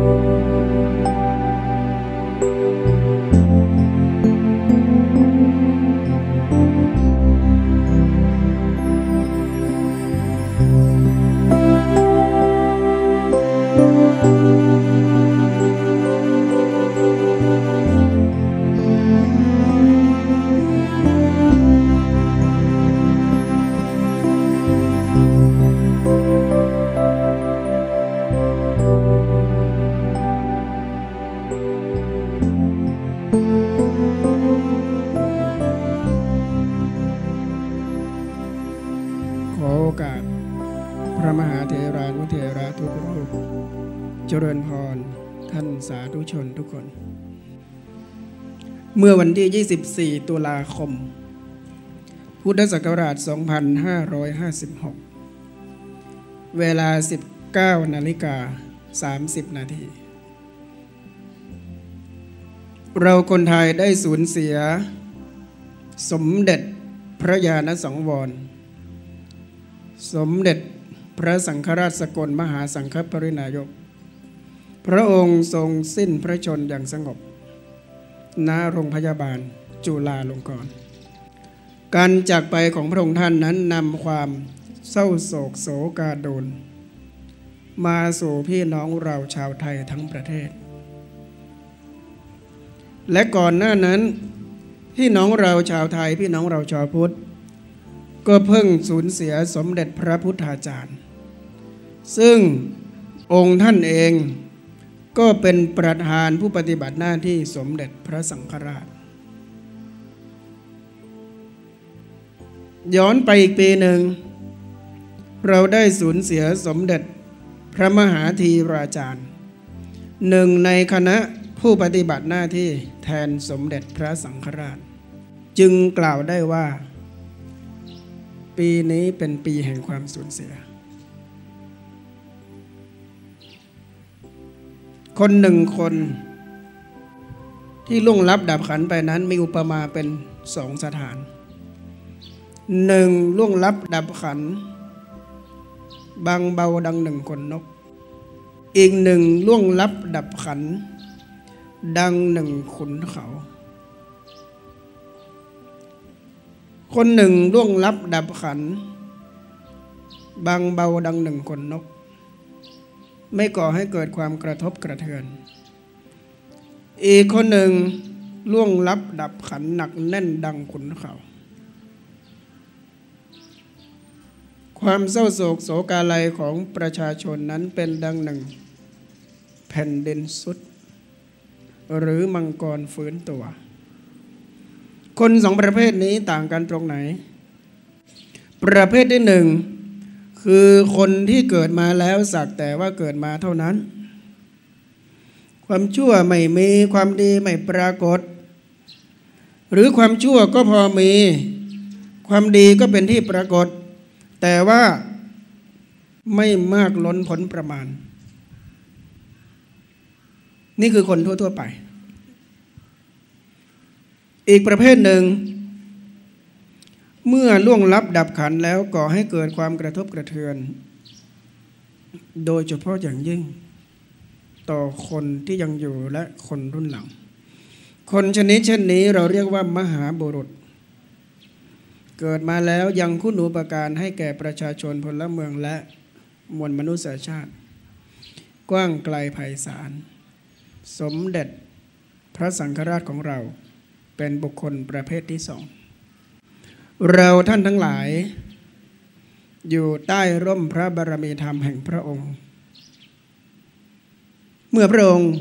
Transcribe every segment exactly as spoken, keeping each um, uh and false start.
เจริญพรท่านสาธุชนทุกคนเมื่อวันที่ยี่สิบสี่ตุลาคมพุทธศักราชสองพันห้าร้อยห้าสิบหกเวลา สิบเก้านาฬิกาสามสิบนาทีเราคนไทยได้สูญเสียสมเด็จพระญาณสังวรสมเด็จพระสังฆราชสกลมหาสังฆปรินายกพระองค์ทรงสิ้นพระชนม์อย่างสงบณโรงพยาบาลจุฬาลงกรณ์การจากไปของพระองค์ท่านนั้นนำความเศร้าโศกโศกาโดลมาสู่พี่น้องเราชาวไทยทั้งประเทศและก่อนหน้านั้นพี่น้องเราชาวไทยพี่น้องเราชาวพุทธก็เพิ่งสูญเสียสมเด็จพระพุทธาจารย์ซึ่งองค์ท่านเองก็เป็นประธานผู้ปฏิบัติหน้าที่สมเด็จพระสังฆราชย้อนไปอีกปีหนึ่งเราได้สูญเสียสมเด็จพระมหาธีราจารย์หนึ่งในคณะผู้ปฏิบัติหน้าที่แทนสมเด็จพระสังฆราชจึงกล่าวได้ว่าปีนี้เป็นปีแห่งความสูญเสียคนหนึ่งคนที่ล่วงลับดับขันไปนั้นมีอุปมาเป็นสองสถานหนึ่งล่วงลับดับขันบางเบาดังหนึ่งขนนกอีกหนึ่งล่วงลับดับขันดังหนึ่งขุนเขาคนหนึ่งล่วงลับดับขันบางเบาดังหนึ่งขนนกไม่ก่อให้เกิดความกระทบกระเทือนอีกคนหนึ่งล่วงลับดับขันหนักแน่นดังขุนเขาความเศร้าโศกโศกาลัยของประชาชนนั้นเป็นดังหนึ่งแผ่นดินสุดหรือมังกรฟื้นตัวคนสองประเภทนี้ต่างกันตรงไหนประเภทที่หนึ่งคือคนที่เกิดมาแล้วสักแต่ว่าเกิดมาเท่านั้นความชั่วไม่มีความดีไม่ปรากฏหรือความชั่วก็พอมีความดีก็เป็นที่ปรากฏแต่ว่าไม่มากล้นพ้นประมาณนี่คือคนทั่วๆไปอีกประเภทหนึ่งเมื่อล่วงลับดับขันแล้วก่อให้เกิดความกระทบกระเทือนโดยเฉพาะอย่างยิ่งต่อคนที่ยังอยู่และคนรุ่นหลังคนชนิดเช่นนี้เราเรียกว่ามหาบุรุษเกิดมาแล้วยังคุณูปการให้แก่ประชาชนพลเมืองและมวลมนุษยชาติกว้างไกลไพศาลสมเด็จพระสังฆราชของเราเป็นบุคคลประเภทที่สองเราท่านทั้งหลายอยู่ใต้ร่มพระบารมีธรรมแห่งพระองค์เมื่อพระองค์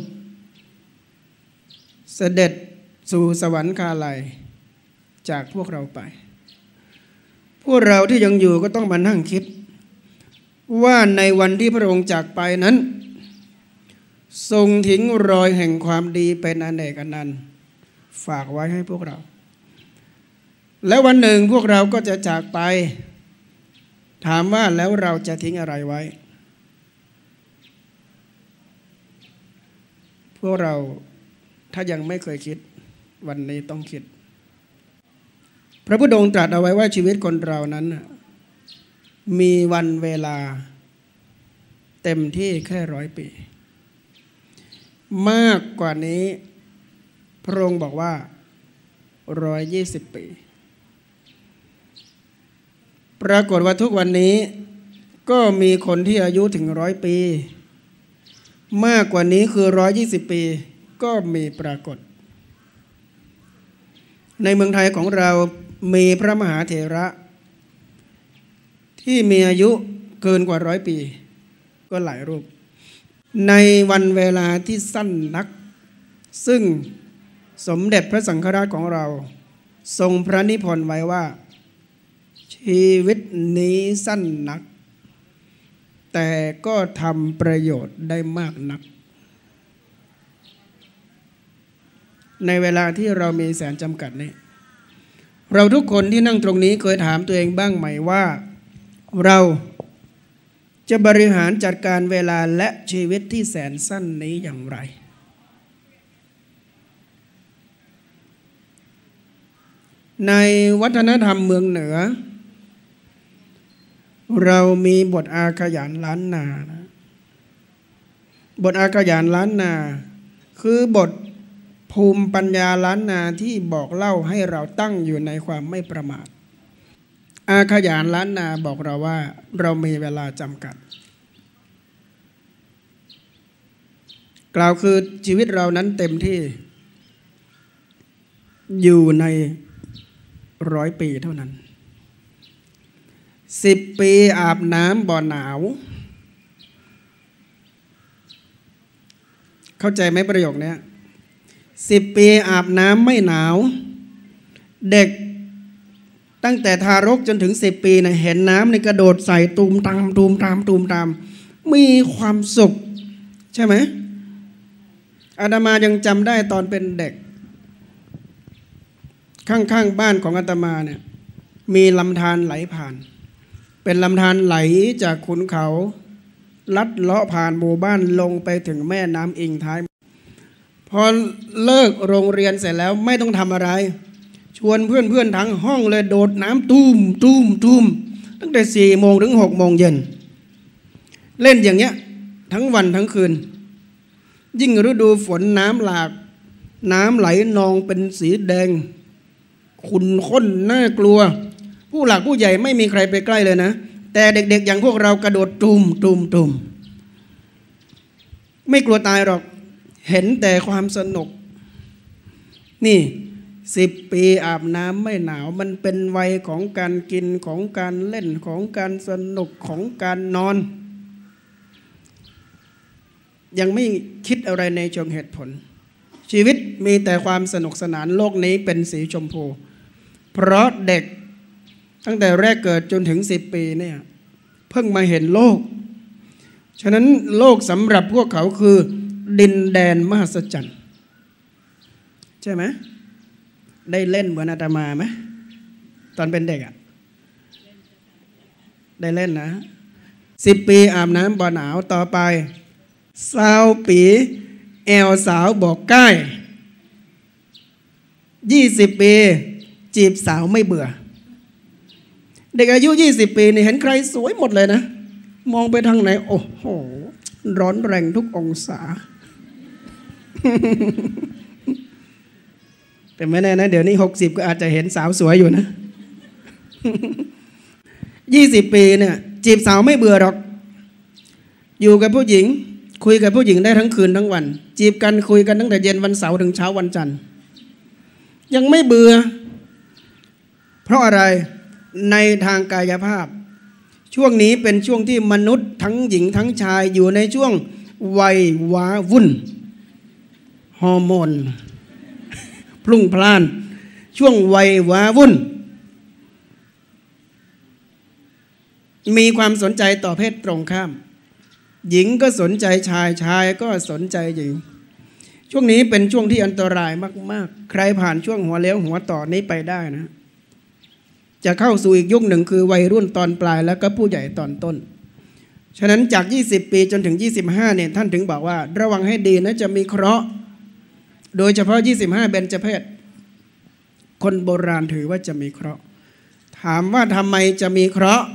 เสด็จสู่สวรรคาลัยจากพวกเราไปพวกเราที่ยังอยู่ก็ต้องมานั่งคิดว่าในวันที่พระองค์จากไปนั้นทรงทิ้งรอยแห่งความดีเป็นอเนกอนันต์ฝากไว้ให้พวกเราแล้ววันหนึ่งพวกเราก็จะจากไปถามว่าแล้วเราจะทิ้งอะไรไว้พวกเราถ้ายังไม่เคยคิดวันนี้ต้องคิดพระพุทธองค์ตรัสเอาไว้ว่าชีวิตคนเรานั้นมีวันเวลาเต็มที่แค่ร้อยปีมากกว่านี้พระองค์บอกว่าร้อยยี่สิบปีปรากฏว่าทุกวันนี้ก็มีคนที่อายุถึงร้อยปีมากกว่านี้คือร้อยยี่สิบปีก็มีปรากฏในเมืองไทยของเรามีพระมหาเถระที่มีอายุเกินกว่าร้อยปีก็หลายรูปในวันเวลาที่สั้นนักซึ่งสมเด็จพระสังฆราชของเราทรงพระนิพนธ์ไว้ว่าชีวิตนี้สั้นนักแต่ก็ทำประโยชน์ได้มากนักในเวลาที่เรามีแสนจำกัดนี้เราทุกคนที่นั่งตรงนี้เคยถามตัวเองบ้างไหมว่าเราจะบริหารจัดการเวลาและชีวิตที่แสนสั้นนี้อย่างไรในวัฒนธรรมเมืองเหนือเรามีบทอาขยานล้านนาบทอาขยานล้านนาคือบทภูมิปัญญาล้านนาที่บอกเล่าให้เราตั้งอยู่ในความไม่ประมาทอาขยานล้านนาบอกเราว่าเรามีเวลาจำกัดกล่าวคือชีวิตเรานั้นเต็มที่อยู่ในร้อยปีเท่านั้นสิบปีอาบน้ำบ่อหนาวเข้าใจไหมประโยคนี้สิบปีอาบน้ำไม่หนาวเด็กตั้งแต่ทารกจนถึงสิบปีนะเห็นน้ำในกระโดดใส่ตูมตามตูมตามตูมตามมีความสุขใช่ไหมอาตมายังจำได้ตอนเป็นเด็กข้างๆบ้านของอาตมาเนี่ยมีลำธารไหลผ่านเป็นลำธารไหลจากขุนเขาลัดเลาะผ่านหมู่บ้านลงไปถึงแม่น้ำอิงท้ายพอเลิกโรงเรียนเสร็จแล้วไม่ต้องทำอะไรชวนเพื่อนๆทั้งห้องเลยโดดน้ำตุ้มตุ้มตุ้มตั้งแต่สี่โมงถึงหกโมงเย็นเล่นอย่างเงี้ยทั้งวันทั้งคืนยิ่งฤดูฝนน้ำหลากน้ำไหลนองเป็นสีแดงขุ่นข้นน่ากลัวผู้หลักผู้ใหญ่ไม่มีใครไปใกล้เลยนะแต่เด็กๆอย่างพวกเรากระโดดตุ่มตุ่มตุ่มไม่กลัวตายหรอกเห็นแต่ความสนุกนี่สิบปีอาบน้ำไม่หนาวมันเป็นวัยของการกินของการเล่นของการสนุกของการนอนยังไม่คิดอะไรในเชิงเหตุผลชีวิตมีแต่ความสนุกสนานโลกนี้เป็นสีชมพูเพราะเด็กตั้งแต่แรกเกิดจนถึงสิบปีเนี่ยเพิ่งมาเห็นโลกฉะนั้นโลกสำหรับพวกเขาคือดินแดนมหัศจรรย์ใช่ไหมได้เล่นเหมือนอาตมาไหมตอนเป็นเด็กอ่ะได้เล่นนะสิบปีอาบน้ำบ่อหนาวต่อไปสาวปีแอวสาวบอกใกล้ยี่สิบปีจีบสาวไม่เบื่อเด็กอายุยี่สิบปีนี่เห็นใครสวยหมดเลยนะมองไปทางไหนโอ้โหร้อนแรงทุกองศา แต่ไม่แน่นะเดี๋ยวนี้หกสิบก็อาจจะเห็นสาวสวยอยู่นะ ยี่สิบปีเนี่ยจีบสาวไม่เบื่อหรอกอยู่กับผู้หญิงคุยกับผู้หญิงได้ทั้งคืนทั้งวันจีบกันคุยกันตั้งแต่เย็นวันเสาร์ถึงเช้าวันจันทร์ยังไม่เบื่อเพราะอะไรในทางกายภาพช่วงนี้เป็นช่วงที่มนุษย์ทั้งหญิงทั้งชายอยู่ในช่วงวัยว้าวุ่นฮอร์โมนพลุ่งพล่านช่วงวัยว้าวุ่นมีความสนใจต่อเพศตรงข้ามหญิงก็สนใจชายชายก็สนใจหญิงช่วงนี้เป็นช่วงที่อันตรายมากๆใครผ่านช่วงหัวเลี้ยวหัวต่อนี้ไปได้นะจะเข้าสู่อีกยุคหนึ่งคือวัยรุ่นตอนปลายแล้วก็ผู้ใหญ่ตอนต้นฉะนั้นจากยี่สิบปีจนถึงยี่สิบห้าเนี่ยท่านถึงบอกว่าระวังให้ดีนะจะมีเคราะห์โดยเฉพาะยี่สิบห้าเบญจเพศคนโบราณถือว่าจะมีเคราะห์ถามว่าทำไมจะมีเคราะห์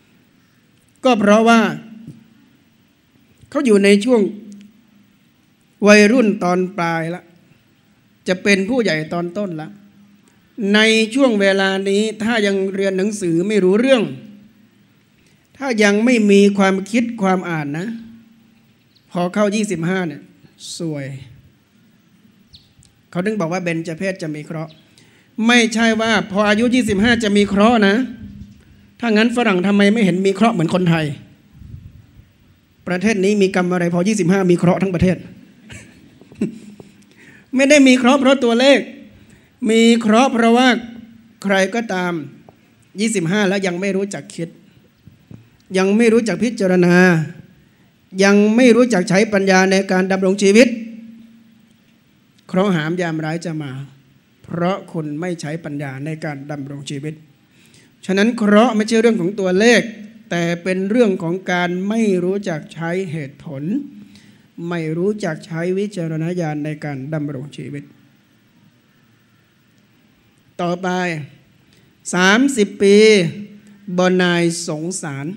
ก็เพราะว่าเขาอยู่ในช่วงวัยรุ่นตอนปลายละจะเป็นผู้ใหญ่ตอนต้นละในช่วงเวลานี้ถ้ายังเรียนหนังสือไม่รู้เรื่องถ้ายังไม่มีความคิดความอ่านนะพอเข้ายี่สิบห้าเนี่ยสวยเขาถึงบอกว่าเบญจเพศจะมีเคราะห์ไม่ใช่ว่าพออายุยี่สิบห้าจะมีเคราะห์นะถ้างั้นฝรั่งทำไมไม่เห็นมีเคราะห์เหมือนคนไทยประเทศนี้มีกรรมอะไรพอยี่สิบห้ามีเคราะห์ทั้งประเทศ ไม่ได้มีเคราะห์เพราะตัวเลขมีเคราะห์เพราะว่าใครก็ตามยี่สิบห้าแล้วยังไม่รู้จักคิดยังไม่รู้จักพิจารณายังไม่รู้จักใช้ปัญญาในการดำรงชีวิตเคราะห์หามยามร้ายจะมาเพราะคุณไม่ใช้ปัญญาในการดำรงชีวิตฉะนั้นเคราะห์ไม่ใช่เรื่องของตัวเลขแต่เป็นเรื่องของการไม่รู้จักใช้เหตุผลไม่รู้จักใช้วิจารณญาณในการดำรงชีวิตต่อไปสามสิบปีบ่นายสงสาร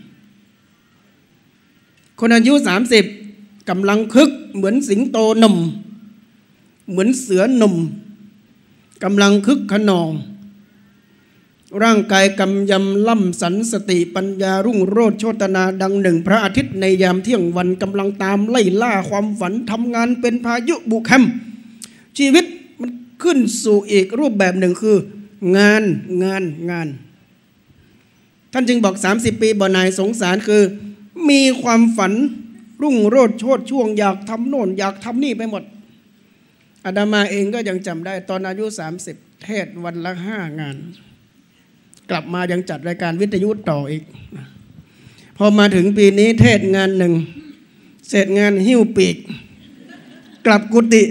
คนอายุสามสิบกำลังคึกเหมือนสิงโตหนุ่มเหมือนเสือหนุ่มกำลังคึกขนองร่างกายกำยำล่ำสันสติปัญญารุ่งโรจน์โชตนาดังหนึ่งพระอาทิตย์ในยามเที่ยงวันกำลังตามไล่ล่าความฝันทำงานเป็นพายุบุกแคมชีวิตมันขึ้นสู่อีกรูปแบบหนึ่งคืองานงานงานท่านจึงบอกสามสิบปีบ่นายสงสารคือมีความฝันรุ่งโรจน์โชติช่วงอยากทำโน่นอยากทำนี่ไปหมดอาตมาเองก็ยังจำได้ตอนอายุสามสิบเทศวันละห้างานกลับมายังจัดรายการวิทยุต่ออีกพอมาถึงปีนี้เทศงานหนึ่งเสร็จงานหิ้วปีกกลับกุฏิ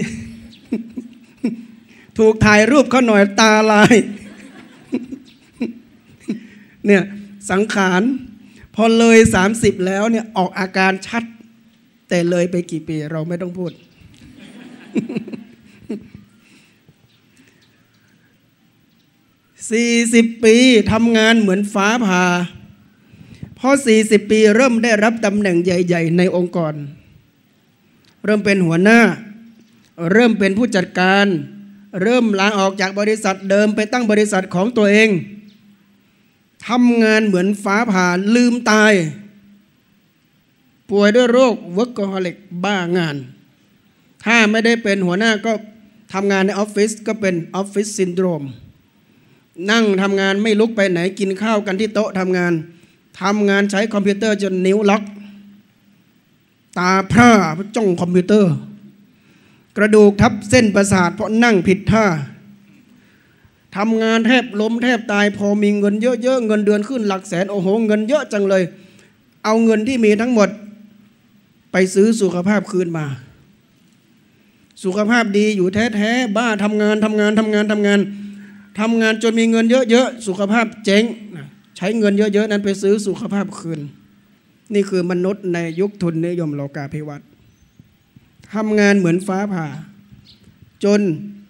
ถูกถ่ายรูปเขาหน่อยตาลายเนี่ยสังขารพอเลยสามสิบแล้วเนี่ยออกอาการชัดแต่เลยไปกี่ปีเราไม่ต้องพูดสี่สิบปีทำงานเหมือนฟ้าผ่าพอสี่สิบปีเริ่มได้รับตำแหน่งใหญ่ๆในองค์กรเริ่มเป็นหัวหน้าเริ่มเป็นผู้จัดการเริ่มลาออกจากบริษัทเดิมไปตั้งบริษัทของตัวเองทำงานเหมือนฟ้าผ่าลืมตายป่วยด้วยโรค workaholic บ้างานถ้าไม่ได้เป็นหัวหน้าก็ทำงานในออฟฟิศก็เป็นออฟฟิศซินโดรมนั่งทำงานไม่ลุกไปไหนกินข้าวกันที่โต๊ะทำงานทำงานใช้คอมพิวเตอร์จนนิ้วล็อกตาพร่าเพราะจ้องคอมพิวเตอร์กระดูกทับเส้นประสาทเพราะนั่งผิดท่าทำงานแทบล้มแทบตายพอมีเงินเยอะๆเงินเดือนขึ้นหลักแสนโอ้โหเงินเยอะจังเลยเอาเงินที่มีทั้งหมดไปซื้อสุขภาพคืนมาสุขภาพดีอยู่แท้ๆบ้าทำงานทำงานทำงานทำงานทำงานจนมีเงินเยอะๆสุขภาพเจ๊งใช้เงินเยอะๆนั้นไปซื้อสุขภาพคืนนี่คือมนุษย์ในยุคทุนนิยมโลกาภิวัตน์ทำงานเหมือนฟ้าผ่าจน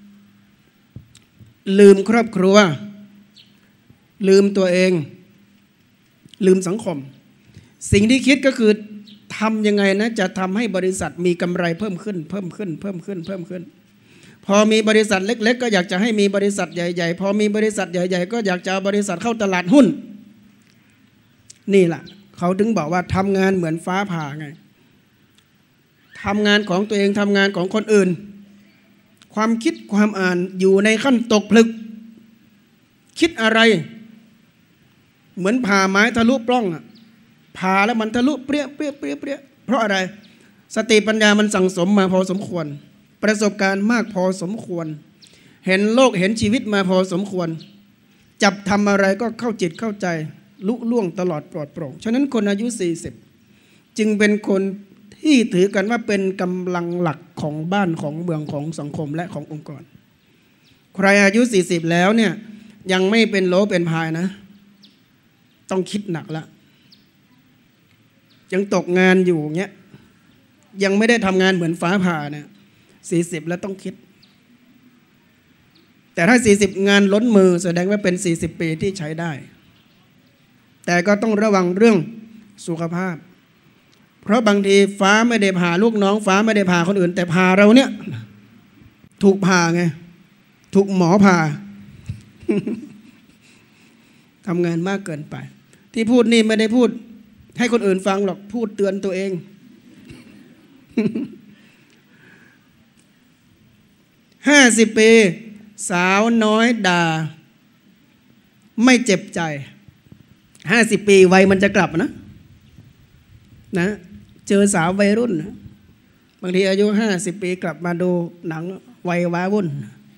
ลืมครอบครัวลืมตัวเองลืมสังคมสิ่งที่คิดก็คือทำยังไงนะจะทำให้บริษัทมีกำไรเพิ่มขึ้นเพิ่มขึ้นเพิ่มขึ้นเพิ่มขึ้นพอมีบริษัทเล็กๆก็อยากจะให้มีบริษัทใหญ่ๆพอมีบริษัทใหญ่ๆก็อยากจะเอาบริษัทเข้าตลาดหุ้นนี่แหละเขาถึงบอกว่าทำงานเหมือนฟ้าผ่าไงทำงานของตัวเองทำงานของคนอื่นความคิดความอ่านอยู่ในขั้นตกผลึกคิดอะไรเหมือนผ่าไม้ทะลุปล้องอะผ่าแล้วมันทะลุเปรี้ยเปรี้ยเปรี้ยเปรี้ยเพราะอะไรสติปัญญามันสั่งสมมาพอสมควรประสบการณ์มากพอสมควรเห็นโลกเห็นชีวิตมาพอสมควรจับทำอะไรก็เข้าจิตเข้าใจลุล่วงตลอดปลอดโปร่งฉะนั้นคนอายุสี่สิบจึงเป็นคนที่ถือกันว่าเป็นกำลังหลักของบ้านของเมืองของสังคมและขององค์กรใครอายุสี่สิบแล้วเนี่ยยังไม่เป็นโลเป็นพายนะต้องคิดหนักละยังตกงานอยู่เงี้ยยังไม่ได้ทำงานเหมือนฟ้าผ่าเนี่ยสี่สิบแล้วต้องคิดแต่ถ้าสี่สิบงานล้นมือแสดงว่าเป็นสี่สิบปีที่ใช้ได้แต่ก็ต้องระวังเรื่องสุขภาพเพราะบางทีฟ้าไม่ได้ผ่าลูกน้องฟ้าไม่ได้ผ่าคนอื่นแต่ผ่าเราเนี่ยถูกผ่าไงถูกหมอผ่า ทำงานมากเกินไปที่พูดนี่ไม่ได้พูดให้คนอื่นฟังหรอกพูดเตือนตัวเอง ห้าสิบปีสาวน้อยด่าไม่เจ็บใจห้าสิบปีวัยมันจะกลับนะนะเจอสาววัยรุ่นนะบางทีอายุห้าสิบปีกลับมาดูหนังวัยว้าวุ่น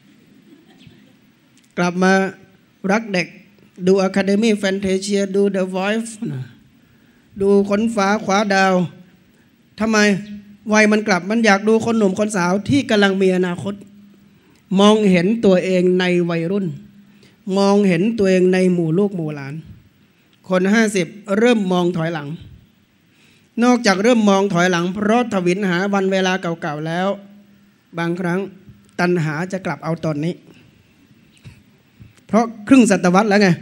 กลับมารักเด็กดู Academy Fantasia ดู The Voice ดูขนฟ้าขวาดาวทำไมวัยมันกลับมันอยากดูคนหนุ่มคนสาวที่กำลังมีอนาคตมองเห็นตัวเองในวัยรุ่นมองเห็นตัวเองในหมู่ลูกหมู่หลานคนห้าสิบเริ่มมองถอยหลังนอกจากเริ่มมองถอยหลังเพราะทวินหาวันเวลาเก่าๆแล้วบางครั้งตัณหาจะกลับเอาตอนนี้เพราะครึ่งศตวรรษแล้วไง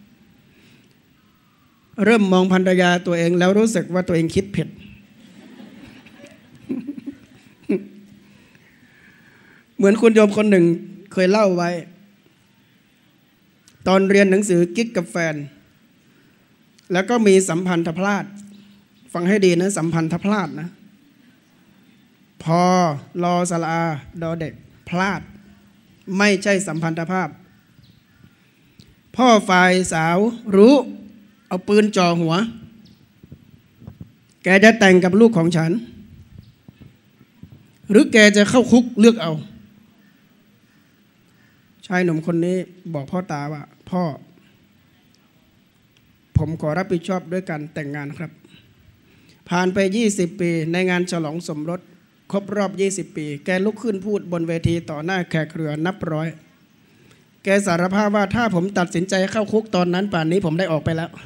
เริ่มมองภรรยาตัวเองแล้วรู้สึกว่าตัวเองคิดผิด เหมือนคุณโยมคนหนึ่งเคยเล่าไว้ตอนเรียนหนังสือกิ๊กกับแฟนแล้วก็มีสัมพันธพลาดฟังให้ดีนะสัมพันธพลาดนะพอรอสลาดอเด็กพลาดไม่ใช่สัมพันธภาพพ่อฝ่ายสาวรู้เอาปืนจ่อหัวแกจะแต่งกับลูกของฉันหรือแกจะเข้าคุกเลือกเอาชายหนุ่มคนนี้บอกพ่อตาว่าพ่อผมขอรับผิดชอบด้วยการแต่งงานครับผ่านไปยี่สิบปีในงานฉลองสมรสครบรอบยี่สิบปีแกลุกขึ้นพูดบนเวทีต่อหน้าแขกเรือนับร้อยแกสารภาพว่าถ้าผมตัดสินใจเข้าคุกตอนนั้นป่านนี้ผมได้ออกไปแล้ว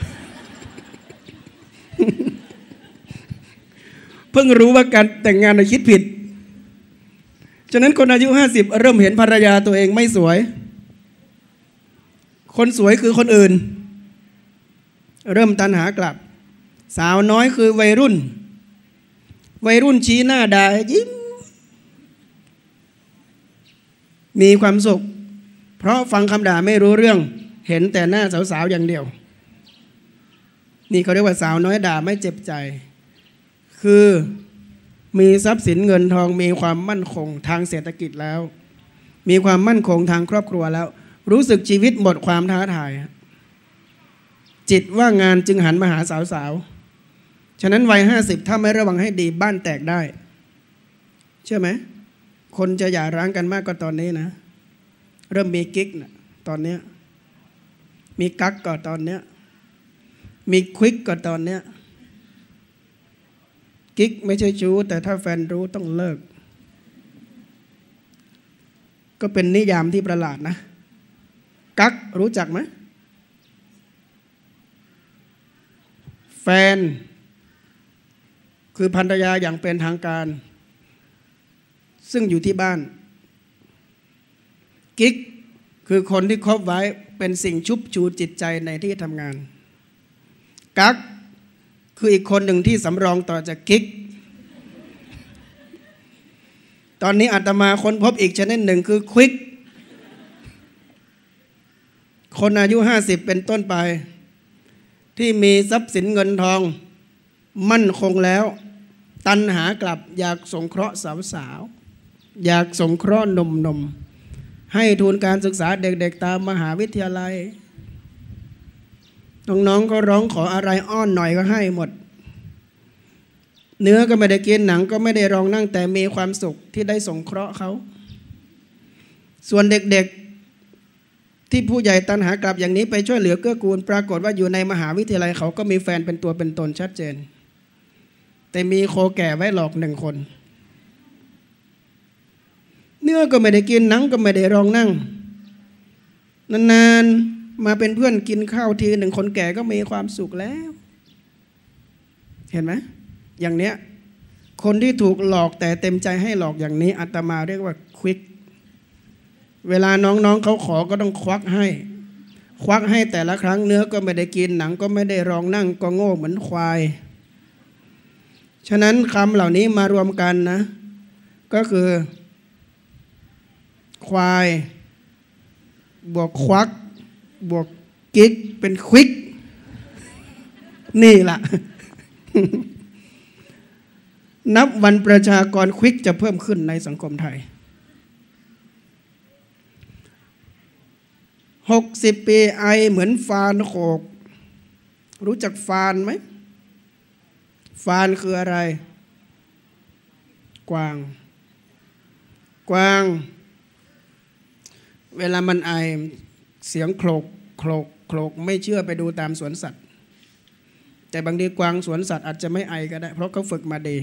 เพิ่งรู้ว่าการแต่งงานคิดผิดฉะนั้นคนอายุห้าสิบเริ่มเห็นภรรยาตัวเองไม่สวยคนสวยคือคนอื่นเริ่มตัณหากลับสาวน้อยคือวัยรุ่นวัยรุ่นชี้หน้าด่ายิ้มมีความสุขเพราะฟังคำด่าไม่รู้เรื่องเห็นแต่หน้าสาวๆอย่างเดียวนี่เขาเรียกว่าสาวน้อยด่าไม่เจ็บใจคือมีทรัพย์สินเงินทองมีความมั่นคงทางเศรษฐกิจแล้วมีความมั่นคงทางครอบครัวแล้วรู้สึกชีวิตหมดความท้าทายจิตว่างงานจึงหันมาหาสาวๆฉะนั้นวัยห้าสิบถ้าไม่ระวังให้ดีบ้านแตกได้เชื่อไหมคนจะหย่าร้างกันมากกว่าตอนนี้นะเริ่มมีกิ๊กนะตอนนี้มีกั๊กก็ตอนนี้มีควิกก็ตอนนี้กิ๊กไม่ใช่ชู้แต่ถ้าแฟนรู้ต้องเลิกก็เป็นนิยามที่ประหลาดนะกั๊กรู้จักไหมแฟนคือภรรยาอย่างเป็นทางการซึ่งอยู่ที่บ้านกิ๊กคือคนที่คบไว้เป็นสิ่งชุบชูจิตใจในที่ทำงานกั๊กคืออีกคนหนึ่งที่สำรองต่อจากกิ๊กตอนนี้อาตมาค้นพบอีกชนิดหนึ่งคือควิกคนอายุห้าสิบเป็นต้นไปที่มีทรัพย์สินเงินทองมั่นคงแล้วตัณหากลับอยากสงเคราะห์สาวๆอยากสงเคราะห์หนุ่มๆให้ทุนการศึกษาเด็กๆตามมหาวิทยาลัยน้องๆก็ร้องขออะไรอ้อนหน่อยก็ให้หมดเนื้อก็ไม่ได้กินหนังก็ไม่ได้รองนั่งแต่มีความสุขที่ได้สงเคราะห์เขาส่วนเด็กๆที่ผู้ใหญ่ตัณหากลับอย่างนี้ไปช่วยเหลือเกื้อกูลปรากฏว่าอยู่ในมหาวิทยาลัยเขาก็มีแฟนเป็นตัวเป็นตนชัดเจนแต่มีโคแก่ไว้หลอกหนึ่งคนเนื้อก็ไม่ได้กินหนังก็ไม่ได้รองนั่งนานๆมาเป็นเพื่อนกินข้าวทีหนึ่งคนแก่ก็มีความสุขแล้วเห็นไหมอย่างเนี้ยคนที่ถูกหลอกแต่เต็มใจให้หลอกอย่างนี้อาตมาเรียกว่าควิกเวลาน้องๆเขาขอก็ต้องควักให้ควักให้แต่ละครั้งเนื้อก็ไม่ได้กินหนังก็ไม่ได้รองนั่งก็โง่เหมือนควายฉะนั้นคำเหล่านี้มารวมกันนะก็คือควายบวกควักบวกกิ๊กเป็นควิกนี่ล่ะ นับวันประชากรควิกจะเพิ่มขึ้นในสังคมไทยหกสิบปีไอเหมือนฟานโขกรู้จักฟานไหมฟานคืออะไรกวางกวางเวลามันไอเสียงโคลกโคลกโคลกไม่เชื่อไปดูตามสวนสัตว์แต่บางทีกวางสวนสัตว์อาจจะไม่ไอก็ได้เพราะเขาฝึกมาดี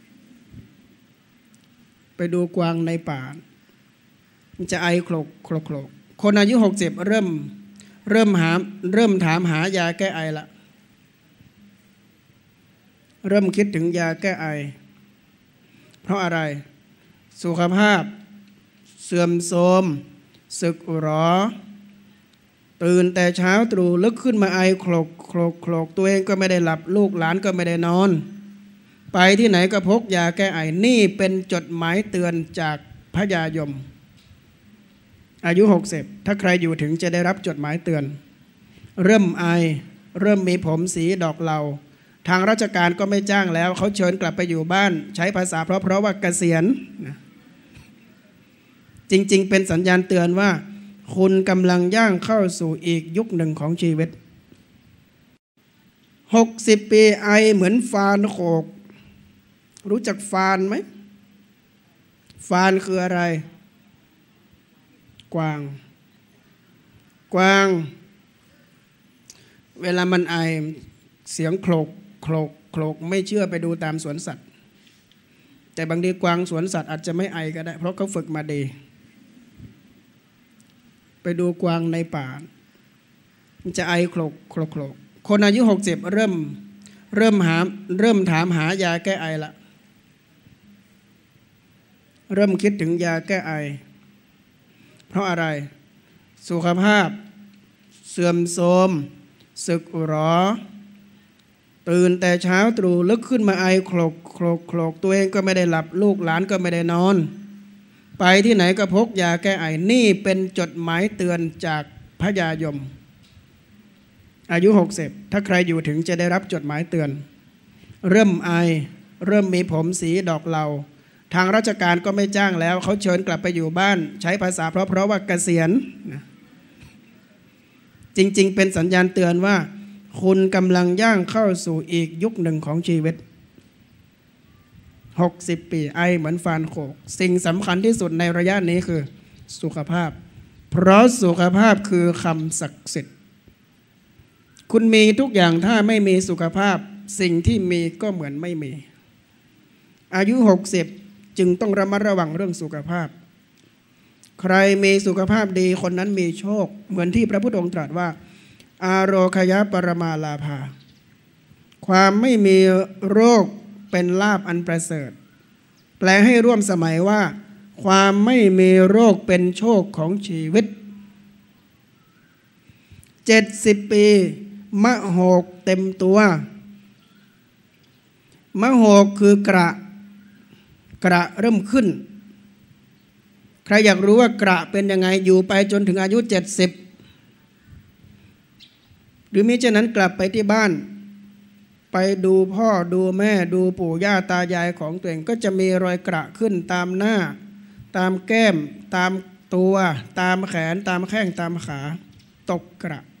ไปดูกวางในป่ามันจะไอโคลกโคลกโคลกคนอายุหกสิบเริ่มเริ่มหาเริ่มถามหายาแก้ไอละเริ่มคิดถึงยาแก้ไอเพราะอะไรสุขภาพเสื่อมโทรมสึกหรอตื่นแต่เช้าตรู่ลุกขึ้นมาไอโคลกโคลกโคลกตัวเองก็ไม่ได้หลับลูกหลานก็ไม่ได้นอนไปที่ไหนก็พกยาแก้ไอนี่เป็นจดหมายเตือนจากพญายมอายุหกสิบถ้าใครอยู่ถึงจะได้รับจดหมายเตือนเริ่มไอเริ่มมีผมสีดอกเหลาทางราชการก็ไม่จ้างแล้วเขาเชิญกลับไปอยู่บ้านใช้ภาษาเพราะเพราะว่าเกษียณนะจริงๆเป็นสัญญาณเตือนว่าคุณกำลังย่างเข้าสู่อีกยุคหนึ่งของชีวิตหกสิบปีไอเหมือนฟานโขกรู้จักฟานไหมฟานคืออะไรกวางกวางเวลามันไอเสียงโคลกโคลกโคลกไม่เชื่อไปดูตามสวนสัตว์แต่บางทีกวางสวนสัตว์อาจจะไม่ไอก็ได้เพราะเขาฝึกมาดีไปดูกวางในป่ามันจะไอโคลกโคลกโคลกคนอายุหกสิบเริ่มเริ่มหาเริ่มถามหายาแก้ไอละเริ่มคิดถึงยาแก้ไอเพราะอะไรสุขภาพเสื่อมโทรมสึกหรอตื่นแต่เช้าตรู่ลุกขึ้นมาไอโคลกโคลกโคลกตัวเองก็ไม่ได้หลับลูกหลานก็ไม่ได้นอนไปที่ไหนก็พกยาแก้ไอนี่เป็นจดหมายเตือนจากพญายมอายุหกสิบถ้าใครอยู่ถึงจะได้รับจดหมายเตือนเริ่มไอเริ่มมีผมสีดอกเหลาทางราชการก็ไม่จ้างแล้วเขาเชิญกลับไปอยู่บ้านใช้ภาษาเพราะเพราะว่าเกษียณนะจริงๆเป็นสัญญาณเตือนว่าคุณกำลังย่างเข้าสู่อีกยุคหนึ่งของชีวิตหกสิบปีไอเหมือนฟานโขกสิ่งสำคัญที่สุดในระยะนี้คือสุขภาพเพราะสุขภาพคือคำศักดิ์สิทธิ์คุณมีทุกอย่างถ้าไม่มีสุขภาพสิ่งที่มีก็เหมือนไม่มีอายุหกสิบจึงต้องระมัดระวังเรื่องสุขภาพใครมีสุขภาพดีคนนั้นมีโชคเหมือนที่พระพุทธองค์ตรัสว่าอาโรคยะปรมาลาภาความไม่มีโรคเป็นลาภอันประเสริฐแปลให้ร่วมสมัยว่าความไม่มีโรคเป็นโชคของชีวิตเจ็ดสิบปีมะโหกเต็มตัวมะโหกคือกระกระเริ่มขึ้นใครอยากรู้ว่ากระเป็นยังไงอยู่ไปจนถึงอายุเจ็ดสิบหรือมิฉะนั้นกลับไปที่บ้านไปดูพ่อดูแม่ดูปู่ย่าตายายของตัวเองก็จะมีรอยกระขึ้นตามหน้าตามแก้มตามตัวตามแขนตามแข้งตามขาตกกระ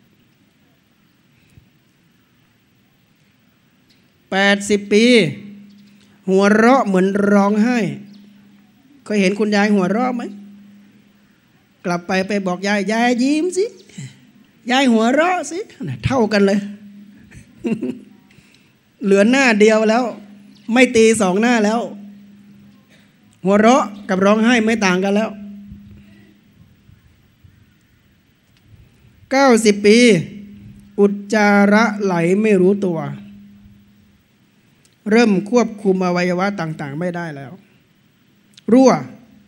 แปดสิบปีหัวเราะเหมือนร้องไห้เคยเห็นคุณยายหัวเราะไหมกลับไปไปบอกยายยายยิ้มสิยายหัวเราะสิเท่ากันเลย เหลือหน้าเดียวแล้วไม่ตีสองหน้าแล้วหัวเราะกับร้องไห้ไม่ต่างกันแล้วเก้าสิบปีอุจจาระไหลไม่รู้ตัวเริ่มควบคุมอวัยวะต่างๆไม่ได้แล้วรั่ว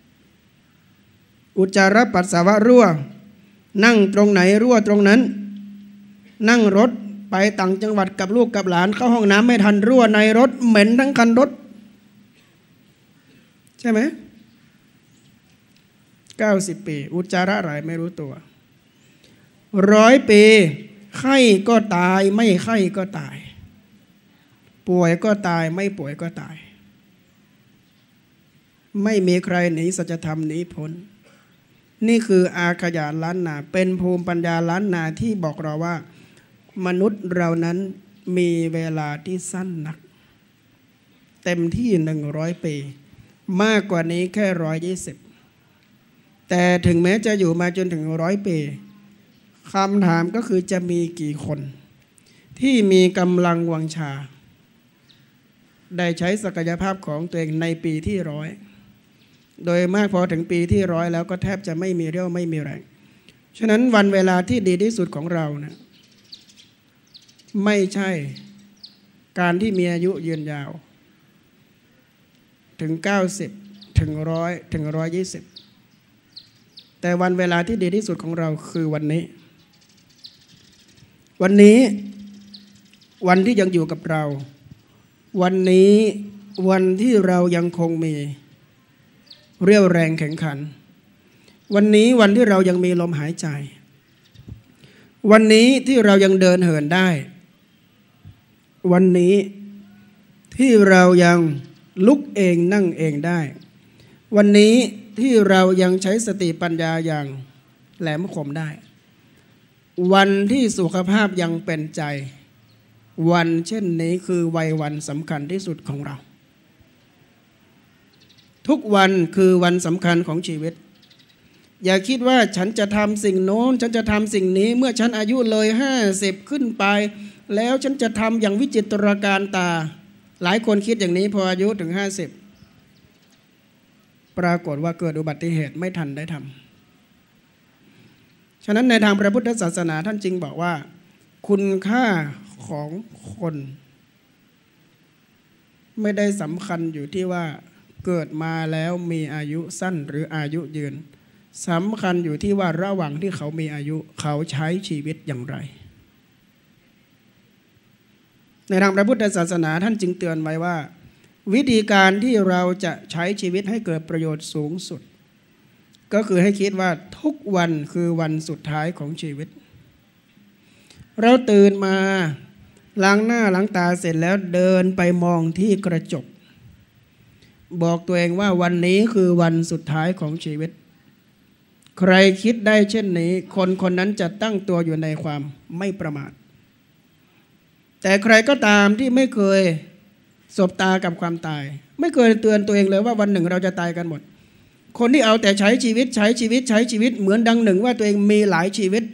อุจจาระปัสสาวะรั่วนั่งตรงไหนรั่วตรงนั้นนั่งรถไปต่างจังหวัดกับลูกกับหลานเข้าห้องน้ำไม่ทันรั่วในรถเหม็นทั้งคันรถใช่ไหมเก้าสิบปีอุจจาระไหลไม่รู้ตัวร้อยปีไข้ก็ตายไม่ไข้ก็ตายป่วยก็ตายไม่ป่วยก็ตายไม่มีใครหนีสัจธรรมหนีพ้นนี่คืออาขยานล้านนาเป็นภูมิปัญญาล้านนาที่บอกเราว่ามนุษย์เรานั้นมีเวลาที่สั้นนักเต็มที่หนึ่งร้อยปีมากกว่านี้แค่ร้อยยี่สิบแต่ถึงแม้จะอยู่มาจนถึงร้อยปีคำถามก็คือจะมีกี่คนที่มีกำลังวังชาได้ใช้ศักยภาพของตัวเองในปีที่ร้อยโดยมากพอถึงปีที่ร้อยแล้วก็แทบจะไม่มีเรี่ยวไม่มีแรงฉะนั้นวันเวลาที่ดีที่สุดของเรานะไม่ใช่การที่มีอายุยืนยาวถึงเก้าสิบถึงหนึ่งร้อยถึงหนึ่งร้อยยี่สิบแต่วันเวลาที่ดีที่สุดของเราคือวันนี้วันนี้วันที่ยังอยู่กับเราวันนี้วันที่เรายังคงมีเรี่ยวแรงแข็งขันวันนี้วันที่เรายังมีลมหายใจวันนี้ที่เรายังเดินเหินได้วันนี้ที่เรายังลุกเองนั่งเองได้วันนี้ที่เรายังใช้สติปัญญาอย่างแหลมคมได้วันที่สุขภาพยังเป็นใจวันเช่นนี้คือวัยวันสำคัญที่สุดของเราทุกวันคือวันสำคัญของชีวิตอย่าคิดว่าฉันจะทำสิ่งโน้นฉันจะทำสิ่งนี้เมื่อฉันอายุเลยห้าสิบขึ้นไปแล้วฉันจะทำอย่างวิจิตรการตาหลายคนคิดอย่างนี้พออายุถึงห้าสิบปรากฏว่าเกิดอุบัติเหตุไม่ทันได้ทำฉะนั้นในทางพระพุทธศาสนาท่านจึงบอกว่าคุณค่าของคนไม่ได้สำคัญอยู่ที่ว่าเกิดมาแล้วมีอายุสั้นหรืออายุยืนสำคัญอยู่ที่ว่าระหว่างที่เขามีอายุเขาใช้ชีวิตอย่างไรในทางพระพุทธศาสนาท่านจึงเตือนไว้ว่าวิธีการที่เราจะใช้ชีวิตให้เกิดประโยชน์สูงสุดก็คือให้คิดว่าทุกวันคือวันสุดท้ายของชีวิตเราตื่นมาล้างหน้าล้างตาเสร็จแล้วเดินไปมองที่กระจกบอกตัวเองว่าวันนี้คือวันสุดท้ายของชีวิตใครคิดได้เช่นนี้คนคนนั้นจะตั้งตัวอยู่ในความไม่ประมาทแต่ใครก็ตามที่ไม่เคยสบตากับความตายไม่เคยเตือนตัวเองเลยว่าวันหนึ่งเราจะตายกันหมดคนที่เอาแต่ใช้ชีวิตใช้ชีวิตใช้ชีวิตเหมือนดังหนึ่งว่าตัวเองมีหลายชีวิต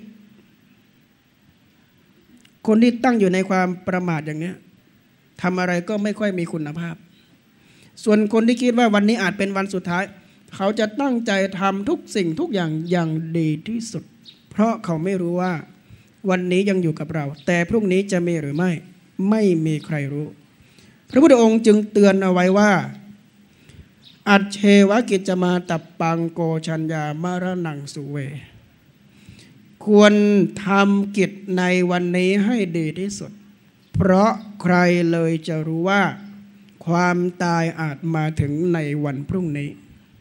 คนที่ตั้งอยู่ในความประมาทอย่างนี้ทำอะไรก็ไม่ค่อยมีคุณภาพส่วนคนที่คิดว่าวันนี้อาจเป็นวันสุดท้ายเขาจะตั้งใจทำทุกสิ่งทุกอย่างอย่างดีที่สุดเพราะเขาไม่รู้ว่าวันนี้ยังอยู่กับเราแต่พรุ่งนี้จะมีหรือไม่ไม่มีใครรู้พระพุทธองค์จึงเตือนเอาไว้ว่าอัจเชวกิจจมาตับปังโกชัญญามรณังสุเวควรทำกิจในวันนี้ให้ดีที่สุดเพราะใครเลยจะรู้ว่าความตายอาจมาถึงในวันพรุ่งนี้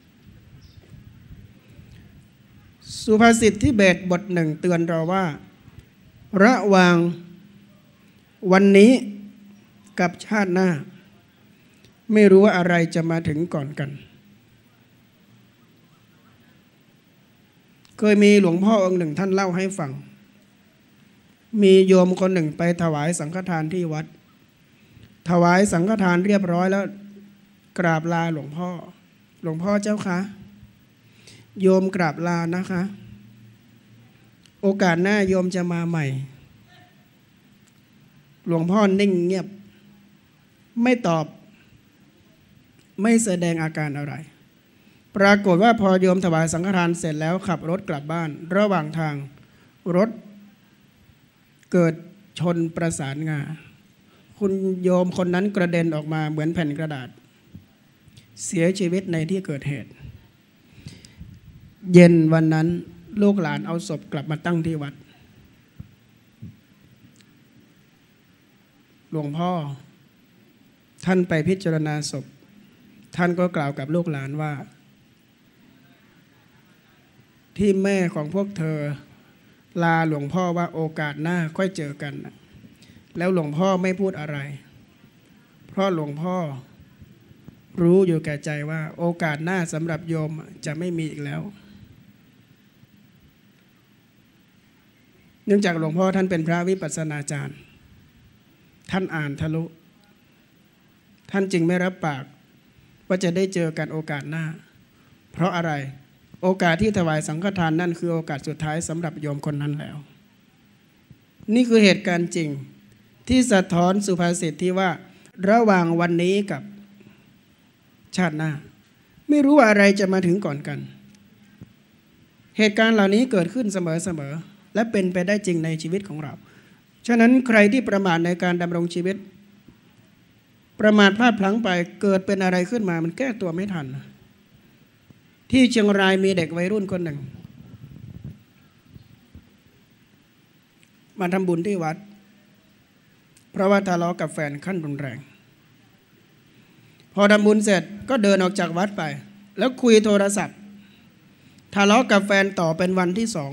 สุภาษิตทิเบตบทหนึ่งเตือนเราว่าระหว่างวันนี้กับชาติหน้าไม่รู้ว่าอะไรจะมาถึงก่อนกันเคยมีหลวงพ่อองค์หนึ่งท่านเล่าให้ฟังมีโยมคนหนึ่งไปถวายสังฆทานที่วัดถวายสังฆทานเรียบร้อยแล้วกราบลาหลวงพ่อหลวงพ่อเจ้าคะโยมกราบลานะคะโอกาสหน้าโยมจะมาใหม่หลวงพ่อนิ่งเงียบไม่ตอบไม่แสดงอาการอะไรปรากฏว่าพอโยมถวายสังฆทานเสร็จแล้วขับรถกลับบ้านระหว่างทางรถเกิดชนประสานงาคุณโยมคนนั้นกระเด็นออกมาเหมือนแผ่นกระดาษเสียชีวิตในที่เกิดเหตุเย็นวันนั้นลูกหลานเอาศพกลับมาตั้งที่วัดหลวงพ่อท่านไปพิจารณาศพท่านก็กล่าวกับลูกหลานว่าที่แม่ของพวกเธอลาหลวงพ่อว่าโอกาสหน้าค่อยเจอกันแล้วหลวงพ่อไม่พูดอะไรเพราะหลวงพ่อรู้อยู่แก่ใจว่าโอกาสหน้าสำหรับโยมจะไม่มีอีกแล้วเนื่องจากหลวงพ่อท่านเป็นพระวิปัสสนาจารย์ท่านอ่านทะลุท่านจึงไม่รับปากว่าจะได้เจอกันโอกาสหน้าเพราะอะไรโอกาสที่ถวายสังฆทานนั่นคือโอกาสสุดท้ายสำหรับโยมคนนั้นแล้วนี่คือเหตุการณ์จริงที่สะท้อนสุภาษิตที่ว่าระหว่างวันนี้กับชาติหน้าไม่รู้ว่าอะไรจะมาถึงก่อนกันเหตุการณ์เหล่านี้เกิดขึ้นเสมอๆและเป็นไปได้จริงในชีวิตของเราฉะนั้นใครที่ประมาทในการดำรงชีวิตประมาทพลาดพลั้งไปเกิดเป็นอะไรขึ้นมามันแก้ตัวไม่ทันที่เชียงรายมีเด็กวัยรุ่นคนหนึ่งมาทำบุญที่วัดเพราะว่าทะเลาะกับแฟนขั้นรุนแรงพอทำบุญเสร็จก็เดินออกจากวัดไปแล้วคุยโทรศัพท์ทะเลาะกับแฟนต่อเป็นวันที่สอง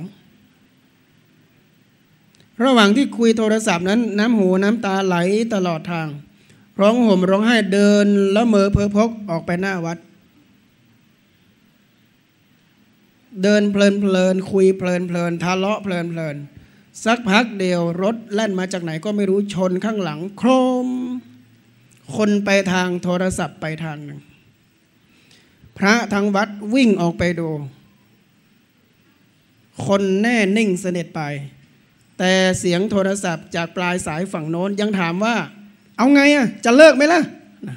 ระหว่างที่คุยโทรศัพท์นั้นน้ำหูน้ำตาไหลตลอดทางร้องห่มร้องไห้เดินแล้วเมอเพ้อพกออกไปหน้าวัดเดินเพลินเพลินคุยเพลินเพลินทะเลาะเพลินเพลินสักพักเดียวรถแล่นมาจากไหนก็ไม่รู้ชนข้างหลังโครมคนไปทางโทรศัพท์ไปทางหนึ่งพระทางวัดวิ่งออกไปดูคนแน่นิ่งสนิทไปแต่เสียงโทรศัพท์จากปลายสายฝั่งโน้นยังถามว่าเอาไงอ่ะจะเลิกไหมล่ะ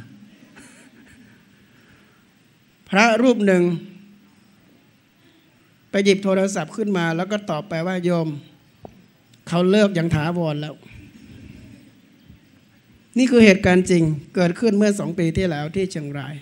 พระรูปหนึ่งไปหยิบโทรศัพท์ขึ้นมาแล้วก็ตอบไปว่าโยมเขาเลิกอย่างถาวรแล้วนี่คือเหตุการณ์จริงเกิดขึ้นเมื่อสองปีที่แล้วที่เชียงราย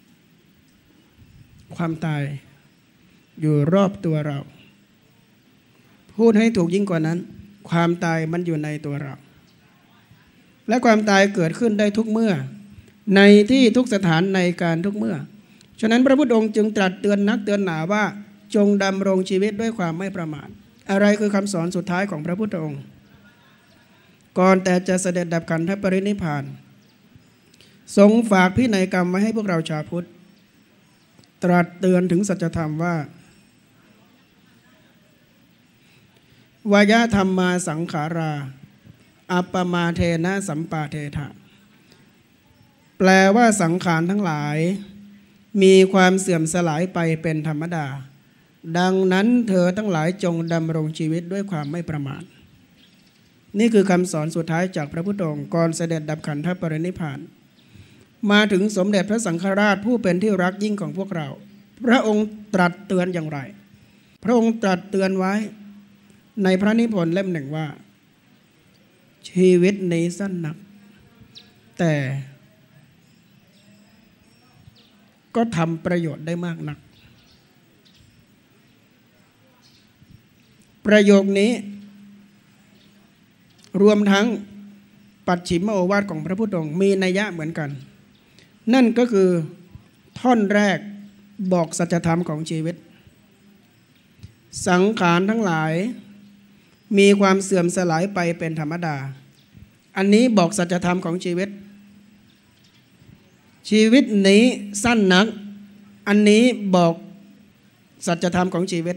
ความตายอยู่รอบตัวเราพูดให้ถูกยิ่งกว่านั้นความตายมันอยู่ในตัวเราและความตายเกิดขึ้นได้ทุกเมื่อในที่ทุกสถานในการทุกเมื่อฉะนั้นพระพุทธองค์จึงตรัสเตือนนักเตือนหนาว่าจงดำรงชีวิตด้วยความไม่ประมาทอะไรคือคำสอนสุดท้ายของพระพุทธองค์ก่อนแต่จะเสด็จดับขันธปรินิพพานทรงฝากพินัยกรรมไว้ให้พวกเราชาวพุทธตรัสเตือนถึงสัจธรรมว่าวายธรรมมาสังขาราอัปปมาเทนะสัมปาเทถะแปลว่าสังขารทั้งหลายมีความเสื่อมสลายไปเป็นธรรมดาดังนั้นเธอทั้งหลายจงดำรงชีวิตด้วยความไม่ประมาทนี่คือคำสอนสุดท้ายจากพระพุทธองค์ก่อนเสด็จดับขันธปรินิพพานมาถึงสมเด็จพระสังฆราชผู้เป็นที่รักยิ่งของพวกเราพระองค์ตรัสเตือนอย่างไรพระองค์ตรัสเตือนไว้ในพระนิพนธ์เล่มหนึ่งว่าชีวิตนี้สั้นนักแต่ก็ทำประโยชน์ได้มากนักประโยคนี้รวมทั้งปัจฉิมโอวาทของพระพุทธองค์มีนัยยะเหมือนกันนั่นก็คือท่อนแรกบอกสัจธรรมของชีวิตสังขารทั้งหลายมีความเสื่อมสลายไปเป็นธรรมดาอันนี้บอกสัจธรรมของชีวิตชีวิตนี้สั้นนักอันนี้บอกสัจธรรมของชีวิต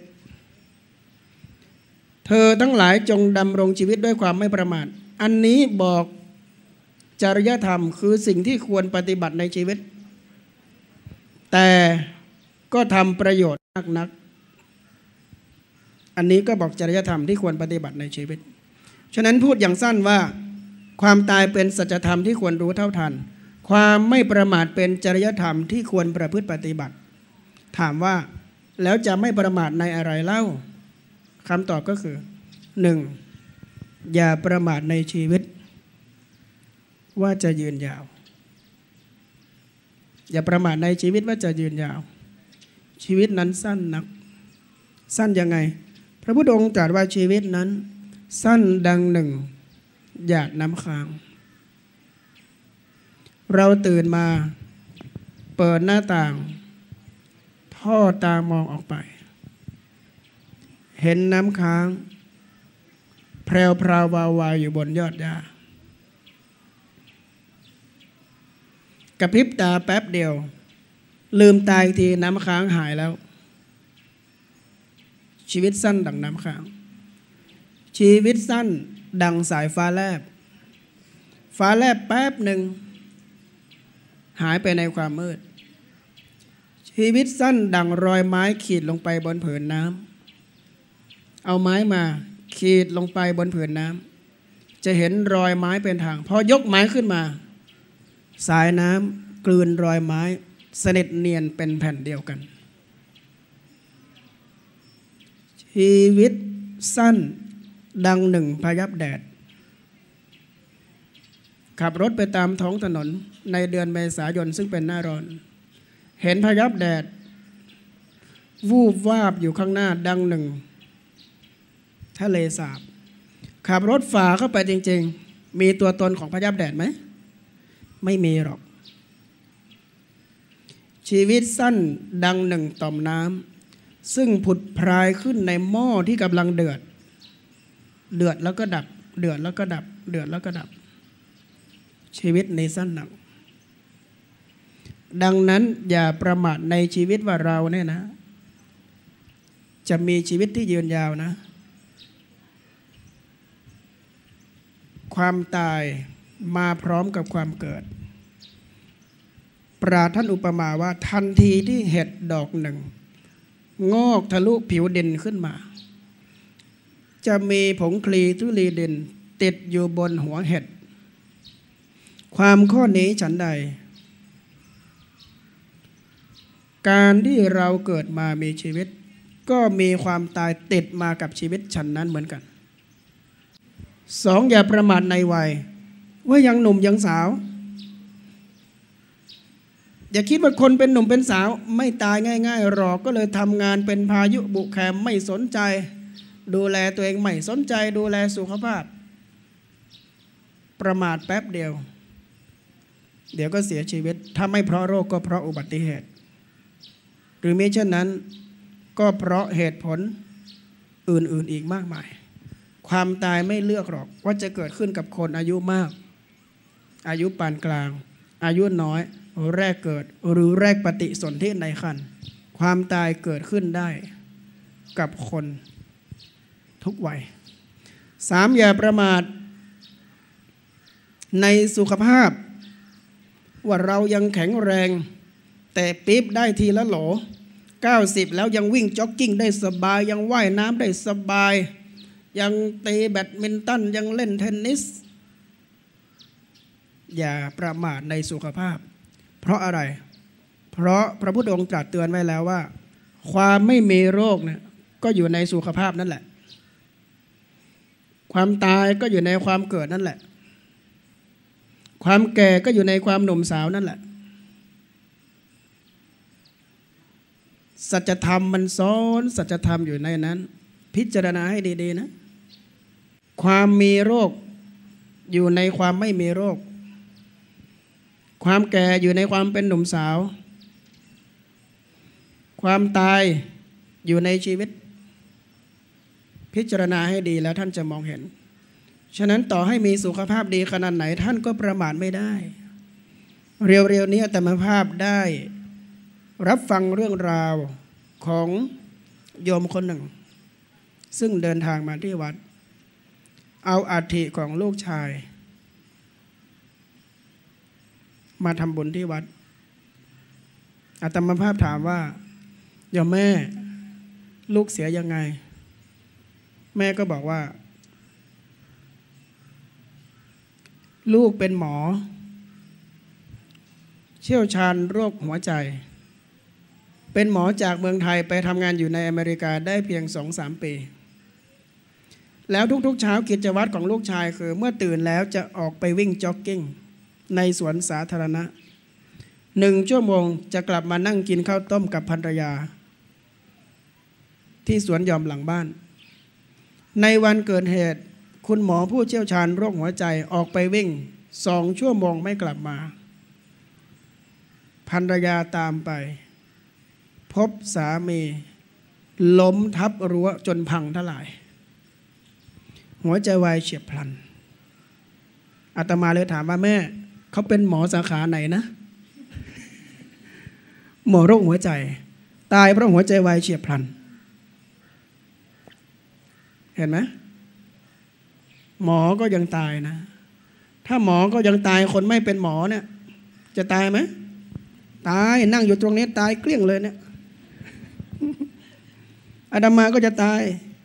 เธอทั้งหลายจงดำรงชีวิตด้วยความไม่ประมาทอันนี้บอกจริยธรรมคือสิ่งที่ควรปฏิบัติในชีวิตแต่ก็ทำประโยชน์มากนักอันนี้ก็บอกจริยธรรมที่ควรปฏิบัติในชีวิตฉะนั้นพูดอย่างสั้นว่าความตายเป็นสัจธรรมที่ควรรู้เท่าทันความไม่ประมาทเป็นจริยธรรมที่ควรประพฤติปฏิบัติถามว่าแล้วจะไม่ประมาทในอะไรเล่าคำตอบก็คือหนึ่งอย่าประมาทในชีวิตว่าจะยืนยาวอย่าประมาทในชีวิตว่าจะยืนยาวชีวิตนั้นสั้นนักสั้นยังไงพระพุทธองค์ตรัสว่าชีวิตนั้นสั้นดังหนึ่งหยาดน้ำค้างเราตื่นมาเปิดหน้าต่างทอดตามองออกไปเห็นน้ำค้างแพรวพราววาววายอยู่บนยอดหญ้ากระพริบตาแป๊บเดียวลืมตาอีกทีน้ำค้างหายแล้วชีวิตสั้นดังน้ำค้างชีวิตสั้นดังสายฟ้าแลบฟ้าแลบแป๊บหนึ่งหายไปในความมืดชีวิตสั้นดังรอยไม้ขีดลงไปบนผืนน้ำเอาไม้มาขีดลงไปบนผืนน้ำจะเห็นรอยไม้เป็นทางพอยกไม้ขึ้นมาสายน้ำกลืนรอยไม้สนิทเนียนเป็นแผ่นเดียวกันชีวิตสั้นดังหนึ่งพยับแดดขับรถไปตามท้องถนนในเดือนเมษายนซึ่งเป็นหน้าร้อนเห็นพยับแดดวูบวาบอยู่ข้างหน้าดังหนึ่งทะเลสาบขับรถฝ่าเข้าไปจริงๆมีตัวตนของพยับแดดไหมไม่มีหรอกชีวิตสั้นดังหนึ่งต่อมน้ำซึ่งผุดพรายขึ้นในหม้อที่กำลังเดือดเดือดแล้วก็ดับเดือดแล้วก็ดับเดือดแล้วก็ดับชีวิตในสั้นหนักดังนั้นอย่าประมาทในชีวิตว่าเราเนี่ยนะจะมีชีวิตที่ยืนยาวนะความตายมาพร้อมกับความเกิดปราท่านอุปมาว่าทันทีที่เห็ดดอกหนึ่งงอกทะลุผิวดินขึ้นมาจะมีผงคลีทุลีดินติดอยู่บนหัวเห็ดความข้อนี้ฉันใดการที่เราเกิดมามีชีวิตก็มีความตายติดมากับชีวิตฉันนั้นเหมือนกันสองอย่าประมาทในวัยว่ายังหนุ่มยังสาวอย่าคิดว่าคนเป็นหนุ่มเป็นสาวไม่ตายง่ายๆหรอกก็เลยทำงานเป็นพายุบุแคมไม่สนใจดูแลตัวเองไม่สนใจดูแลสุขภาพประมาทแป๊บเดียวเดี๋ยวก็เสียชีวิตถ้าไม่เพราะโรคก็เพราะอุบัติเหตุหรือไม่เช่นนั้นก็เพราะเหตุผลอื่นๆอีกมากมายความตายไม่เลือกหรอกว่าจะเกิดขึ้นกับคนอายุมากอายุปานกลางอายุน้อยแรกเกิดหรือแรกปฏิสนธิในครรภ์ความตายเกิดขึ้นได้กับคนทุกวัยสามอย่าประมาทในสุขภาพว่าเรายังแข็งแรงแต่ปี๊บได้ทีละโหลเก้าสิบแล้วยังวิ่งจ็อกกิ้งได้สบายยังว่ายน้ำได้สบายยังตีแบดมินตันยังเล่นเทนนิสอย่าประมาทในสุขภาพเพราะอะไรเพราะพระพุทธองค์ตรัสเตือนไว้แล้วว่าความไม่มีโรคเนี่ยก็อยู่ในสุขภาพนั่นแหละความตายก็อยู่ในความเกิดนั่นแหละความแก่ก็อยู่ในความหนุ่มสาวนั่นแหละสัจธรรมมันซ้อนสัจธรรมอยู่ในนั้นพิจารณาให้ดีๆนะความมีโรคอยู่ในความไม่มีโรคความแก่อยู่ในความเป็นหนุ่มสาวความตายอยู่ในชีวิตพิจารณาให้ดีแล้วท่านจะมองเห็นฉะนั้นต่อให้มีสุขภาพดีขนาดไหนท่านก็ประมาทไม่ได้เร็วๆนี้อาตมาภาพได้รับฟังเรื่องราวของโยมคนหนึ่งซึ่งเดินทางมาที่วัดเอาอัฐิของลูกชายมาทำบุญที่วัดอาตมาภาพถามว่าโยมแม่ลูกเสียยังไงแม่ก็บอกว่าลูกเป็นหมอเชี่ยวชาญโรคหัวใจเป็นหมอจากเมืองไทยไปทำงานอยู่ในอเมริกาได้เพียง สองถึงสาม ปีแล้วทุกๆเช้ากิจวัตรของลูกชายคือเมื่อตื่นแล้วจะออกไปวิ่งจ็อกกิ้งในสวนสาธารณะหนึ่งชั่วโมงจะกลับมานั่งกินข้าวต้มกับภรรยาที่สวนหย่อมหลังบ้านในวันเกิดเหตุคุณหมอผู้เชี่ยวชาญโรคหัวใจออกไปวิ่งสองชั่วโมงไม่กลับมาภรรยาตามไปพบสามีล้มทับรั้วจนพังทลายหัวใจวายเฉียบพลันอาตมาเลยถามว่าแม่เขาเป็นหมอสาขาไหนนะหมอโรคหัวใจตายเพราะหัวใจวายเฉียบพลันเห็นไหมหมอก็ยังตายนะถ้าหมอก็ยังตายคนไม่เป็นหมอเนี่ยจะตายไหมตายนั่งอยู่ตรงนี้ตายเกลี้ยงเลยเนี่ยอาตมาก็จะตาย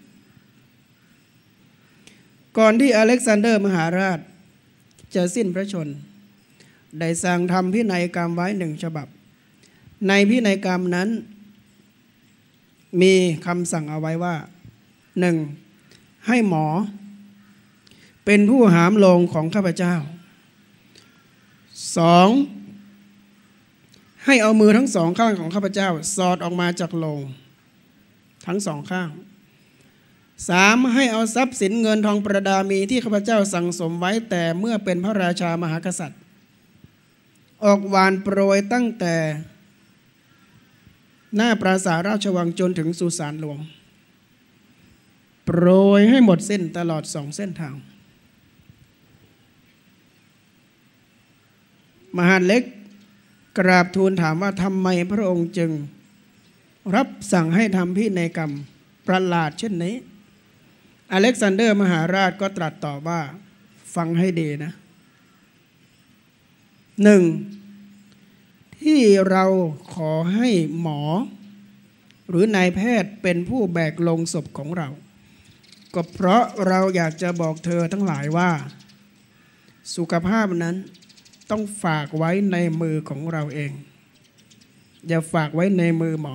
ก่อนที่อเล็กซานเดอร์มหาราชจะสิ้นพระชนม์ได้สั่งทำพินัยกรรมไว้หนึ่งฉบับในพินัยกรรมนั้นมีคำสั่งเอาไว้ว่าหนึ่งให้หมอเป็นผู้หามโลงของข้าพเจ้าสองให้เอามือทั้งสองข้างของข้าพเจ้าสอดออกมาจากโลงทั้งสองข้างสามให้เอาทรัพย์สินเงินทองประดามีที่ข้าพเจ้าสั่งสมไว้แต่เมื่อเป็นพระราชามหากษัตริย์ออกหวานโปรยตั้งแต่หน้าปราสาทราชวังจนถึงสุสานหลวงโปรยให้หมดเส้นตลอดสองเส้นทางมหาดเล็กกราบทูลถามว่าทำไมพระองค์จึงรับสั่งให้ทำพินัยกรรมประหลาดเช่นนี้อเล็กซานเดอร์มหาราชก็ตรัสตอบว่าฟังให้ดีนะหนึ่งที่เราขอให้หมอหรือนายแพทย์เป็นผู้แบกลงศพของเราก็เพราะเราอยากจะบอกเธอทั้งหลายว่าสุขภาพนั้นต้องฝากไว้ในมือของเราเองอย่าฝากไว้ในมือหมอ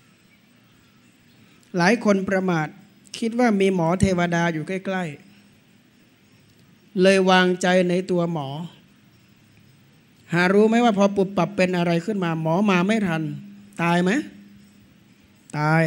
หลายคนประมาทคิดว่ามีหมอเทวดาอยู่ใกล้ๆเลยวางใจในตัวหมอหารู้ไหมว่าพอปุบปับเป็นอะไรขึ้นมาหมอมาไม่ทันตายไหมตาย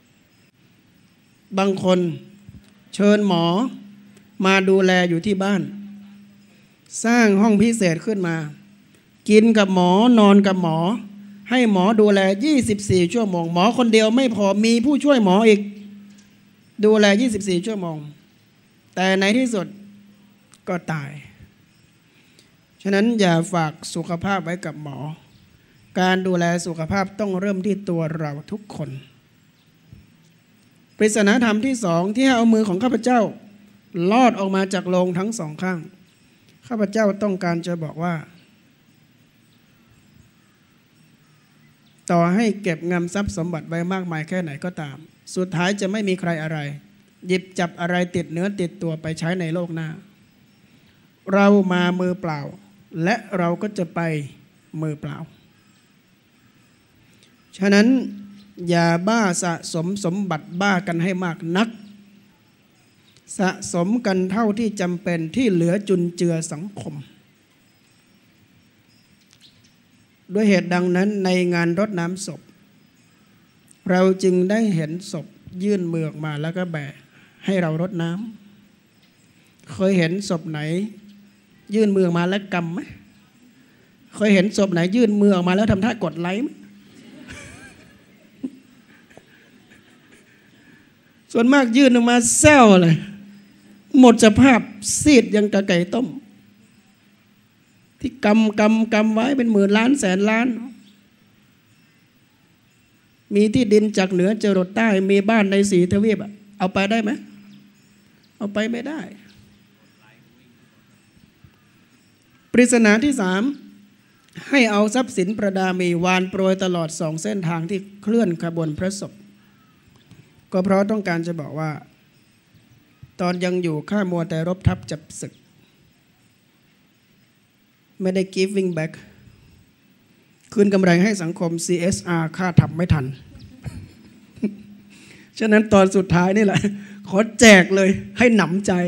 บางคนเชิญหมอมาดูแลอยู่ที่บ้านสร้างห้องพิเศษขึ้นมากินกับหมอนอนกับหมอให้หมอดูแลยี่สิบสี่ชั่วโมงหมอคนเดียวไม่พอมีผู้ช่วยหมออีกดูแลยี่สิบสี่ชั่วโมงแต่ในที่สุดก็ตายฉะนั้นอย่าฝากสุขภาพไว้กับหมอการดูแลสุขภาพต้องเริ่มที่ตัวเราทุกคนปริศนาธรรมที่สองที่เอามือของข้าพเจ้าลอดออกมาจากโลงทั้งสองข้างข้าพเจ้าต้องการจะบอกว่าต่อให้เก็บงำทรัพย์สมบัติไว้มากมายแค่ไหนก็ตามสุดท้ายจะไม่มีใครอะไรหยิบจับอะไรติดเนื้อติดตัวไปใช้ในโลกหน้าเรามามือเปล่าและเราก็จะไปมือเปล่าฉะนั้นอย่าบ้าสะสมสมบัติบ้ากันให้มากนักสะสมกันเท่าที่จำเป็นที่เหลือจุนเจือสังคมด้วยเหตุดังนั้นในงานรดน้ำศพเราจึงได้เห็นศพยื่นมือออกมาแล้วก็แบะให้เรารดน้ำเคยเห็นศพไหนยื่นมือออกมาแล้วกำไหมเคยเห็นศพไหนยื่นมือออกมาแล้วทำท่ากดไลค์ไหมส่วนมากยื่นออกมาแซวเลยหมดสภาพซีดยังกะไก่ต้มที่กำกำกำไว้เป็นหมื่นล้านแสนล้านมีที่ดินจากเหนือจรดใต้มีบ้านในสีทวีปเอาไปได้ไหมเอาไปไม่ได้ปริศนาที่สามให้เอาทรัพย์สินประดามีวานโปรยตลอดสองเส้นทางที่เคลื่อนขบวนพระศพก็เพราะต้องการจะบอกว่าตอนยังอยู่ข้ามัวแต่รบทับจับศึกไม่ได้ giving back คืนกำไรให้สังคม ซี เอส อาร์ ค่าทำไม่ทัน ฉะนั้นตอนสุดท้ายนี่แหละขอแจกเลยให้หนำใจ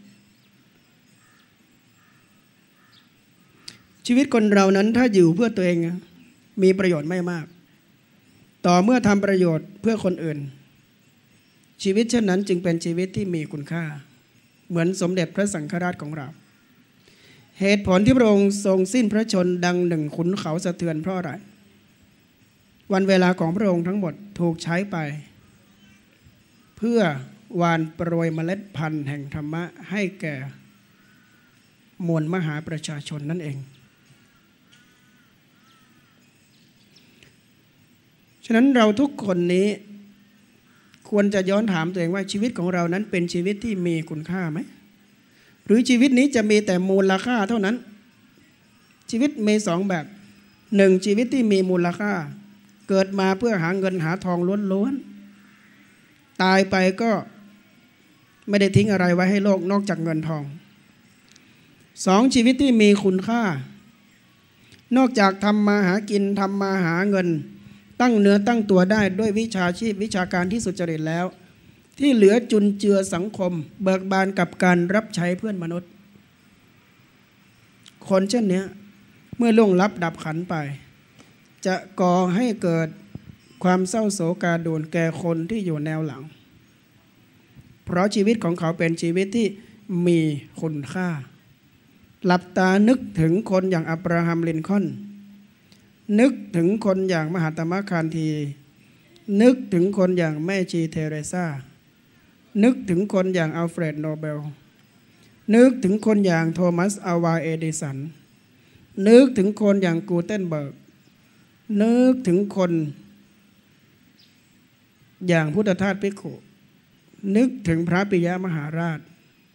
ชีวิตคนเรานั้นถ้าอยู่เพื่อตัวเองมีประโยชน์ไม่มากต่อเมื่อทำประโยชน์เพื่อคนอื่นชีวิตเช่นนั้นจึงเป็นชีวิตที่มีคุณค่าเหมือนสมเด็จพระสังฆราชของเราเหตุผลที่พระองค์ทรงสิ้นพระชนดังหนึ่งขุนเขาสะเทือนเพราะอะไรวันเวลาของพระองค์ทั้งหมดถูกใช้ไปเพื่อหว่านโปรยเมล็ดพันธุ์แห่งธรรมะให้แก่มวลมหาประชาชนนั่นเองฉะนั้นเราทุกคนนี้ควรจะย้อนถามตัวเองว่าชีวิตของเรานั้นเป็นชีวิตที่มีคุณค่าไหมหรือชีวิตนี้จะมีแต่มูลค่าเท่านั้นชีวิตมีสองแบบหนึ่งชีวิตที่มีมูลค่าเกิดมาเพื่อหาเงินหาทองล้วนๆตายไปก็ไม่ได้ทิ้งอะไรไว้ให้โลกนอกจากเงินทองสองชีวิตที่มีคุณค่านอกจากทำมาหากินทำมาหาเงินตั้งเนื้อตั้งตัวได้ด้วยวิชาชีพวิชาการที่สุจริตแล้วที่เหลือจุนเจือสังคมเบิกบานกับการรับใช้เพื่อนมนุษย์คนเช่นนี้เมื่อล่วงลับดับขันไปจะก่อให้เกิดความเศร้าโศกาดูนแก่คนที่อยู่แนวหลังเพราะชีวิตของเขาเป็นชีวิตที่มีคุณค่าหลับตานึกถึงคนอย่างอับราฮัมลินคอล์นนึกถึงคนอย่างมหาตมะคานธีนึกถึงคนอย่างแม่ชีเทเรซานึกถึงคนอย่างอัลเฟรดโนเบลนึกถึงคนอย่างโทมัสอัลวาเอดิสันนึกถึงคนอย่างกูเทนเบิร์กนึกถึงคนอย่างพุทธทาสภิกขุนึกถึงพระปิยมหาราช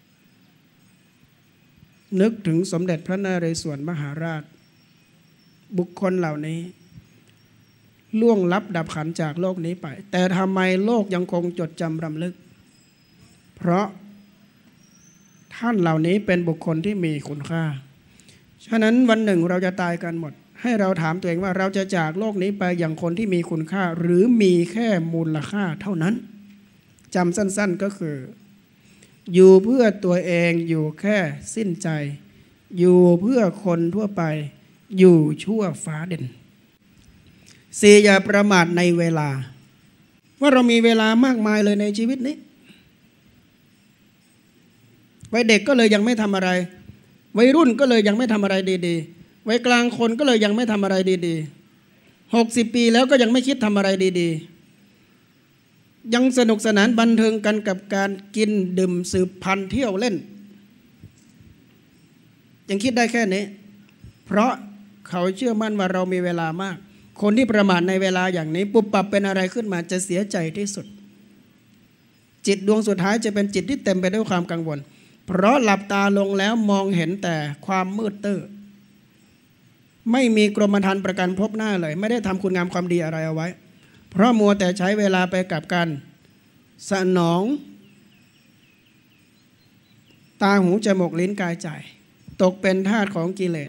นึกถึงสมเด็จพระนเรศวรมหาราชบุคคลเหล่านี้ล่วงลับดับขันจากโลกนี้ไปแต่ทำไมโลกยังคงจดจำรำลึกเพราะท่านเหล่านี้เป็นบุคคลที่มีคุณค่าฉะนั้นวันหนึ่งเราจะตายกันหมดให้เราถามตัวเองว่าเราจะจากโลกนี้ไปอย่างคนที่มีคุณค่าหรือมีแค่มูลค่าเท่านั้นจำสั้นๆก็คืออยู่เพื่อตัวเองอยู่แค่สิ้นใจอยู่เพื่อคนทั่วไปอยู่ชั่วฟ้าเด่นสี่อย่าประมาทในเวลาว่าเรามีเวลามากมายเลยในชีวิตนี้วัยเด็กก็เลยยังไม่ทำอะไรวัยรุ่นก็เลยยังไม่ทำอะไรดีๆวัยกลางคนก็เลยยังไม่ทำอะไรดีๆหกสิบปีแล้วก็ยังไม่คิดทำอะไรดีๆยังสนุกสนานบันเทิงกันกับการกินดื่มสืบพันธุ์เที่ยวเล่นยังคิดได้แค่นี้เพราะเขาเชื่อมั่นว่าเรามีเวลามากคนที่ประมาทในเวลาอย่างนี้ปุบปับเป็นอะไรขึ้นมาจะเสียใจที่สุดจิตดวงสุดท้ายจะเป็นจิตที่เต็มไปด้วยความกังวลเพราะหลับตาลงแล้วมองเห็นแต่ความมืดตื้อไม่มีกรมธรรม์ประกันพบหน้าเลยไม่ได้ทำคุณงามความดีอะไรเอาไว้เพราะมัวแต่ใช้เวลาไปกับการสนองตาหูจมูกลิ้นกายใจตกเป็นทาสของกิเลส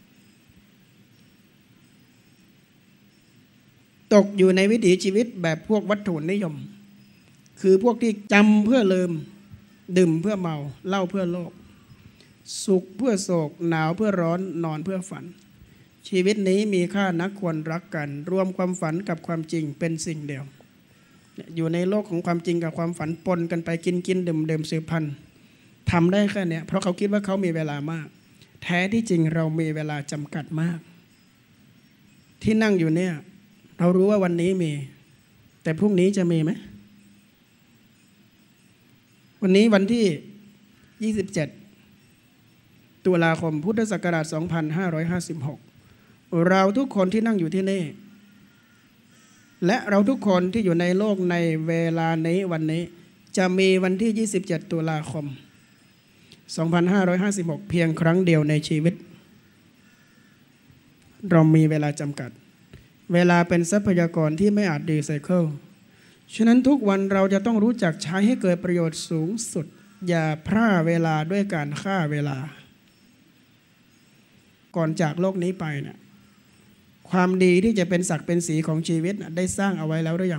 ตกอยู่ในวิถีชีวิตแบบพวกวัตถุนิยมคือพวกที่จำเพื่อลืมดื่มเพื่อเมาเล่าเพื่อโลกสุขเพื่อโศกหนาวเพื่อร้อนนอนเพื่อฝันชีวิตนี้มีค่านักควรรักกันรวมความฝันกับความจริงเป็นสิ่งเดียวอยู่ในโลกของความจริงกับความฝันปนกันไปกินกินดื่มดื่มสืบพันธุ์ทำได้แค่นี้เพราะเขาคิดว่าเขามีเวลามากแท้ที่จริงเรามีเวลาจำกัดมากที่นั่งอยู่เนี่ยเรารู้ว่าวันนี้มีแต่พรุ่งนี้จะมีไหมวันนี้วันที่ยี่สิบเจ็ดตุลาคมพุทธศักราชสองพันห้าร้อยห้าสิบหกเราทุกคนที่นั่งอยู่ที่นี่และเราทุกคนที่อยู่ในโลกในเวลานี้วันนี้จะมีวันที่ยี่สิบเจ็ดตุลาคมสองพันห้าร้อยห้าสิบหกเพียงครั้งเดียวในชีวิตเรามีเวลาจำกัดเวลาเป็นทรัพยากรที่ไม่อาจรีไซเคิลฉะนั้นทุกวันเราจะต้องรู้จักใช้ให้เกิดประโยชน์สูงสุดอย่าพร่าเวลาด้วยการฆ่าเวลาก่อนจากโลกนี้ไปเนี่ยความดีที่จะเป็นศักดิ์เป็นสีของชีวิตได้สร้างเอาไว้แล้วหรือยัง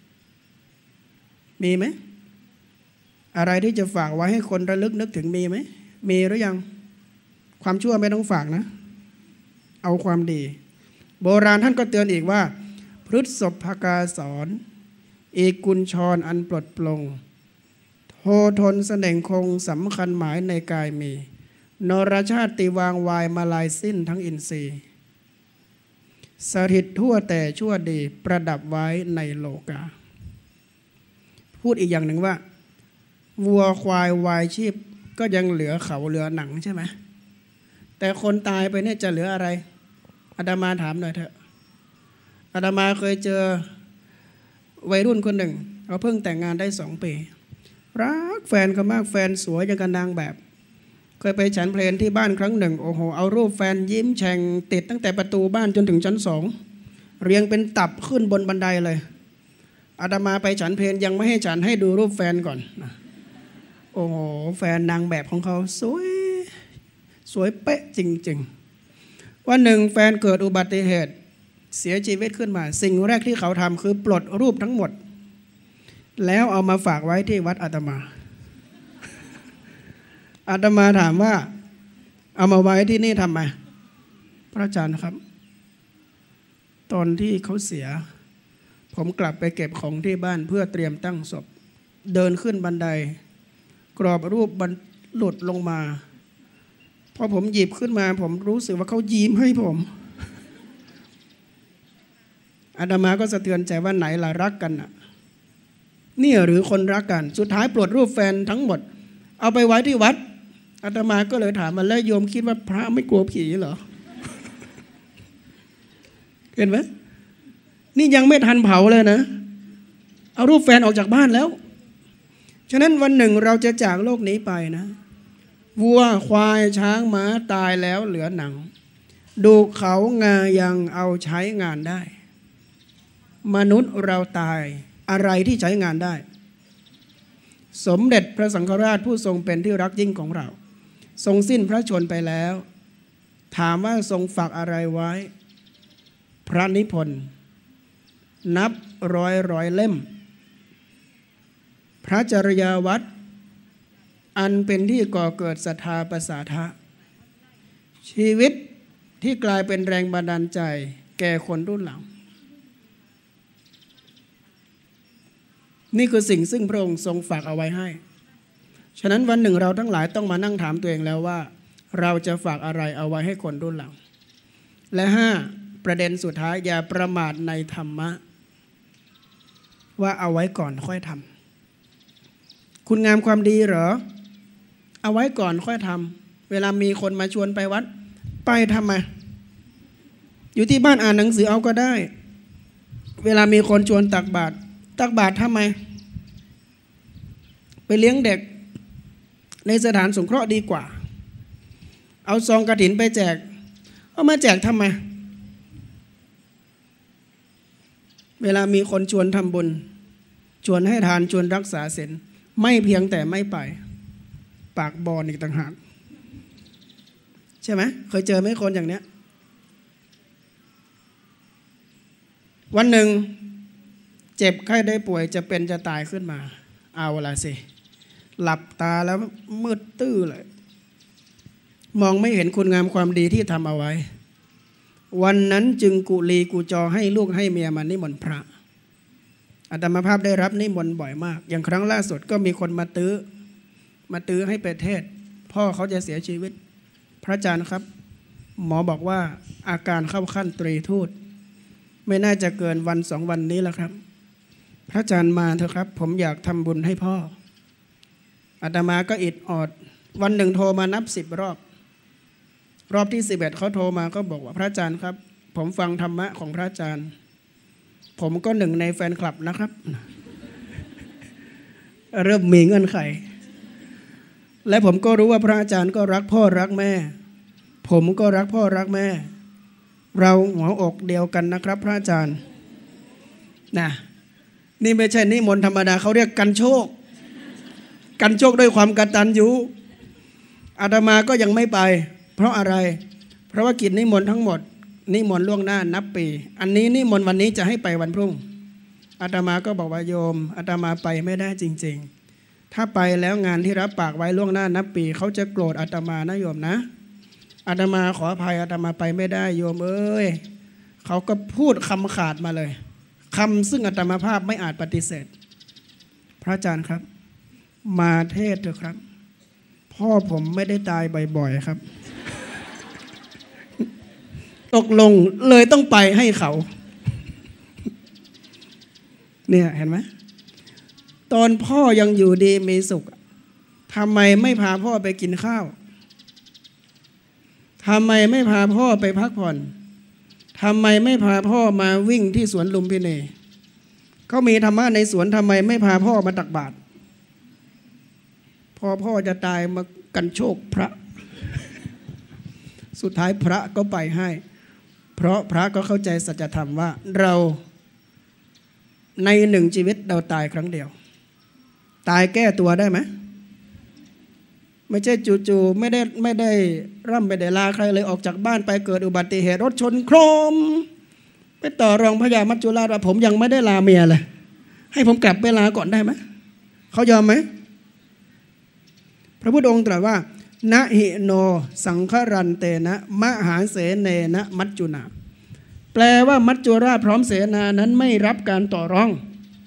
มีไหมอะไรที่จะฝากไว้ให้คนระลึกนึกถึงมีไหมมีหรือยังความชั่วไม่ต้องฝากนะเอาความดีโบราณท่านก็เตือนอีกว่าพฤษภกาสอนเอกุญชรอันปลดปลงโททนแสดงคงสำคัญหมายในกายมีนรชาติวางวายมาลายสิ้นทั้งอินทรีย์สถิตทั่วแต่ชั่วดีประดับไว้ในโลกาพูดอีกอย่างหนึ่งว่าวัวควายวายชีพก็ยังเหลือเขาเหลือหนังใช่ไหมแต่คนตายไปเนี่ยจะเหลืออะไรอาตมาถามหน่อยเถอะอาตมาเคยเจอวัยรุ่นคนหนึ่งเขาเพิ่งแต่งงานได้สองปีรักแฟนก็มากแฟนสวยอย่างกับนางแบบเคยไปฉันเพลนที่บ้านครั้งหนึ่งโอ้โหเอารูปแฟนยิ้มแฉ่งติดตั้งแต่ประตูบ้านจนถึงชั้นสองเรียงเป็นตับขึ้นบนบันไดเลยอาตมาไปฉันเพลนยังไม่ให้ฉันให้ดูรูปแฟนก่อนโอ้โหแฟนนางแบบของเขาสวยสวยเป๊ะจริงๆวันหนึ่งแฟนเกิดอุบัติเหตุเสียชีวิตขึ้นมาสิ่งแรกที่เขาทำคือปลดรูปทั้งหมดแล้วเอามาฝากไว้ที่วัดอาตมาอาตมาถามว่าเอามาไว้ที่นี่ทำไมพระอาจารย์ครับตอนที่เขาเสียผมกลับไปเก็บของที่บ้านเพื่อเตรียมตั้งศพเดินขึ้นบันไดกรอบรูปหลุดลงมาพอผมหยิบขึ้นมาผมรู้สึกว่าเขายิ้มให้ผมอาตมาก็สะเทือนใจว่าไหนล่ะรักกันน่ะนี่หรือคนรักกันสุดท้ายปลดรูปแฟนทั้งหมดเอาไปไว้ที่วัดอาตมาก็เลยถามมันแล้วโยมคิดว่าพระไม่กลัวผีเหรอ เห็นไหมนี่ยังไม่ทันเผาเลยนะเอารูปแฟนออกจากบ้านแล้วฉะนั้นวันหนึ่งเราจะจากโลกนี้ไปนะวัวควายช้างม้าตายแล้วเหลือหนังดูเขางายังเอาใช้งานได้มนุษย์เราตายอะไรที่ใช้งานได้สมเด็จพระสังฆราชผู้ทรงเป็นที่รักยิ่งของเราทรงสิ้นพระชนม์ไปแล้วถามว่าทรงฝากอะไรไว้พระนิพนธ์นับร้อยร้อยเล่มพระจริยวัตรอันเป็นที่ก่อเกิดศรัทธาประสาทะชีวิตที่กลายเป็นแรงบันดาลใจแก่คนรุ่นหลังนี่คือสิ่งซึ่งพระองค์ทรงฝากเอาไว้ให้ฉะนั้นวันหนึ่งเราทั้งหลายต้องมานั่งถามตัวเองแล้วว่าเราจะฝากอะไรเอาไว้ให้คนรุ่นหลังและห้าประเด็นสุดท้ายอย่าประมาทในธรรมะว่าเอาไว้ก่อนค่อยทำคุณงามความดีเหรอเอาไว้ก่อนค่อยทำเวลามีคนมาชวนไปวัดไปทำไมอยู่ที่บ้านอ่านหนังสือเอาก็ได้เวลามีคนชวนตักบาตรตักบาตรทำไมไปเลี้ยงเด็กในสถานสงเคราะห์ดีกว่าเอาซองกฐินไปแจกเอามาแจกทำไมเวลามีคนชวนทำบุญชวนให้ทานชวนรักษาศีลไม่เพียงแต่ไม่ไปปากบอนอีกต่างหากใช่ไหมเคยเจอไหมคนอย่างเนี้ยวันหนึ่งเจ็บไข้ได้ป่วยจะเป็นจะตายขึ้นมาเอาละสิหลับตาแล้วมืดตื้อเลยมองไม่เห็นคุณงามความดีที่ทำเอาไว้วันนั้นจึงกุลีกุจอให้ลูกให้เมียมานิมนต์พระอาตมาภาพได้รับนิมนต์บ่อยมากอย่างครั้งล่าสุดก็มีคนมาตื้อมาตื้อให้ไปเทศพ่อเขาจะเสียชีวิตพระอาจารย์ครับหมอบอกว่าอาการเข้าขั้นตรีทูตไม่น่าจะเกินวันสองวันนี้แล้วครับพระอาจารย์มาเถอะครับผมอยากทำบุญให้พ่ออาตมาก็อิดออดวันหนึ่งโทรมานับสิบรอบรอบที่สิบเอ็ดเขาโทรมาก็บอกว่าพระอาจารย์ครับผมฟังธรรมะของพระอาจารย์ผมก็หนึ่งในแฟนคลับนะครับเริ่มมีเงื่อนไขและผมก็รู้ว่าพระอาจารย์ก็รักพ่อรักแม่ผมก็รักพ่อรักแม่เราหัวอกเดียวกันนะครับพระอาจารย์นะนี่ไม่ใช่นิมนต์ธรรมดาเขาเรียกกันโชคกันโชคด้วยความกตัญญูอาตมาก็ยังไม่ไปเพราะอะไรเพราะว่ากิจนิมนต์ทั้งหมดนิมนต์ล่วงหน้านับปีอันนี้นิมนต์วันนี้จะให้ไปวันพรุ่งอาตมาก็บอกว่าโยมอาตมาไปไม่ได้จริงๆถ้าไปแล้วงานที่รับปากไว้ล่วงหน้านับปีเขาจะโกรธอาตมานะโยมนะอาตมาขออภัยอาตมาไปไม่ได้โยมเอ้ยเขาก็พูดคำขาดมาเลยคำซึ่งอาตมาภาพไม่อาจปฏิเสธพระอาจารย์ครับมาเทศเถอะครับพ่อผมไม่ได้ตายบ่อยๆครับตกลงเลยต้องไปให้เขาเนี่ยเห็นไหมตอนพ่อยังอยู่ดีมีสุขทำไมไม่พาพ่อไปกินข้าวทำไมไม่พาพ่อไปพักผ่อนทำไมไม่พาพ่อมาวิ่งที่สวนลุมพินีเขามีธรรมะในสวนทำไมไม่พาพ่อมาตักบาตรพอพ่อจะตายมากันโชคพระสุดท้ายพระก็ไปให้เพราะพระก็เข้าใจสัจธรรมว่าเราในหนึ่งชีวิตเราตายครั้งเดียวตายแก้ตัวได้ไหมไม่ใช่จู่ๆไม่ได้ไม่ได้ร่ำไม่ได้ลาใครเลยออกจากบ้านไปเกิดอุบัติเหตุรถชนโครมไปต่อรองพญามัจจุราชว่าผมยังไม่ได้ลาเมียเลยให้ผมกลับไปลาก่อนได้ไหมเขายอมไหมพระพุทธองค์ตรัสว่านะหิโนสังฆรันเตนะมหาเสเนนะมัจจุนาแปลว่ามัจจุราชพร้อมเสนานั้นไม่รับการต่อรอง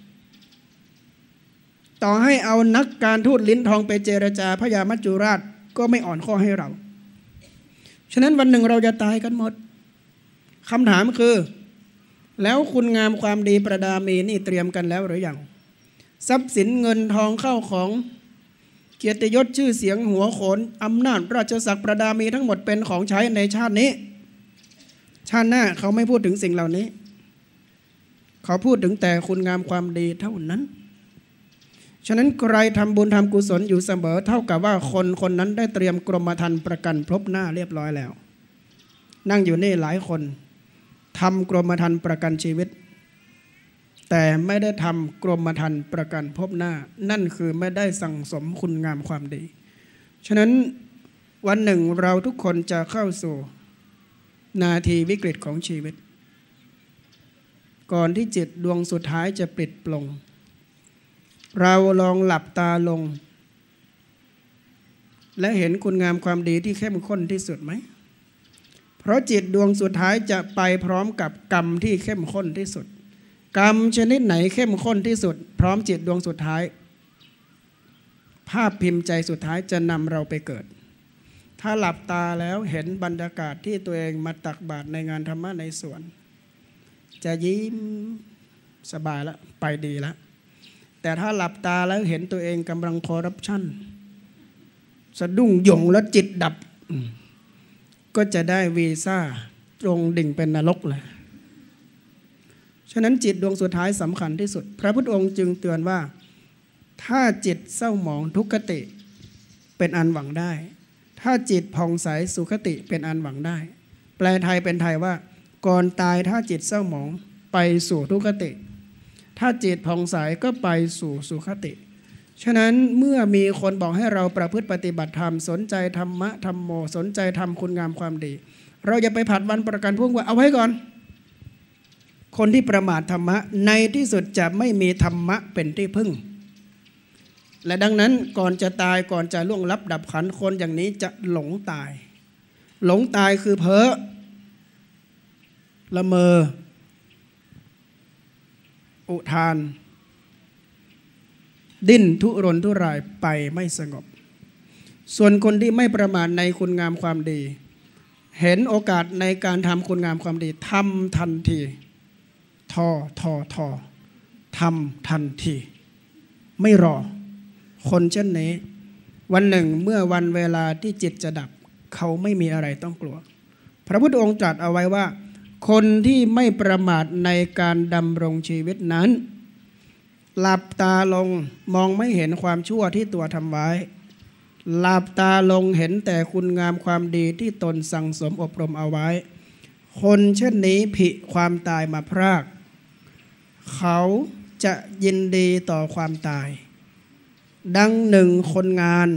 ต่อให้เอานักการทูตลิ้นทองไปเจรจาพญามัจจุราชก็ไม่อ่อนข้อให้เราฉะนั้นวันหนึ่งเราจะตายกันหมดคำถามคือแล้วคุณงามความดีประดามีนี่เตรียมกันแล้วหรือยังทรัพย์สินเงินทองเข้าของเกียรติยศชื่อเสียงหัวโขนอำนาจราชศักดิ์ประดามีทั้งหมดเป็นของใช้ในชาตินี้ชาติหน้าเขาไม่พูดถึงสิ่งเหล่านี้เขาพูดถึงแต่คุณงามความดีเท่านั้นฉะนั้นใครทำบุญทำกุศลอยู่เสมอเท่ากับว่าคนคนนั้นได้เตรียมกรมธรรม์ประกันพรบหน้าเรียบร้อยแล้วนั่งอยู่นี่หลายคนทำกรมธรรม์ประกันชีวิตแต่ไม่ได้ทำกรมธรรม์ประกันพบหน้านั่นคือไม่ได้สั่งสมคุณงามความดีฉะนั้นวันหนึ่งเราทุกคนจะเข้าสู่นาทีวิกฤตของชีวิตก่อนที่จิตดวงสุดท้ายจะปลิดปลงเราลองหลับตาลงและเห็นคุณงามความดีที่เข้มข้นที่สุดไหมเพราะจิตดวงสุดท้ายจะไปพร้อมกับกรรมที่เข้มข้นที่สุดกรรมชนิดไหนเข้มข้นที่สุดพร้อมจิตดวงสุดท้ายภาพพิมพ์ใจสุดท้ายจะนำเราไปเกิดถ้าหลับตาแล้วเห็นบรรยากาศที่ตัวเองมาตักบาตรในงานธรรมะในสวนจะยิ้มสบายแล้วไปดีแล้วแต่ถ้าหลับตาแล้วเห็นตัวเองกำลังคอร์รัปชันสะดุ้งหยงแล้วจิตดับก็จะได้วีซ่าตรงดิ่งเป็นนรกเลยฉะนั้นจิตดวงสุดท้ายสำคัญที่สุดพระพุทธองค์จึงเตือนว่าถ้าจิตเศร้าหมองทุกขติเป็นอันหวังได้ถ้าจิตผ่องใสสุขติเป็นอันหวังได้แปลไทยเป็นไทยว่าก่อนตายถ้าจิตเศร้าหมองไปสู่ทุกขติถ้าจิตผ่องใสก็ไปสู่สุขติฉะนั้นเมื่อมีคนบอกให้เราประพฤติปฏิบัติธรรมสนใจธรรมะธรรมโมสนใจทำคุณงามความดีเราอย่าไปผัดวันประกันพรุ่งว่าเอาไว้ก่อนคนที่ประมาทธรรมะในที่สุดจะไม่มีธรรมะเป็นที่พึ่งและดังนั้นก่อนจะตายก่อนจะล่วงลับดับขันคนอย่างนี้จะหลงตายหลงตายคือเพ้อละเมออุทานดิ้นทุรนทุรายไปไม่สงบส่วนคนที่ไม่ประมาทในคุณงามความดีเห็นโอกาสในการทำคุณงามความดีทำทันทีทอทอทอทำทันทีไม่รอคนเช่นนี้วันหนึ่งเมื่อวันเวลาที่จิตจะดับเขาไม่มีอะไรต้องกลัวพระพุทธองค์ตรัสเอาไว้ว่าคนที่ไม่ประมาทในการดำรงชีวิตนั้นหลับตาลงมองไม่เห็นความชั่วที่ตัวทำไว้หลับตาลงเห็นแต่คุณงามความดีที่ตนสั่งสมอบรมเอาไว้คนเช่นนี้ผิความตายมาพรากเขาจะยินดีต่อความตายดังหนึ่งคนงาน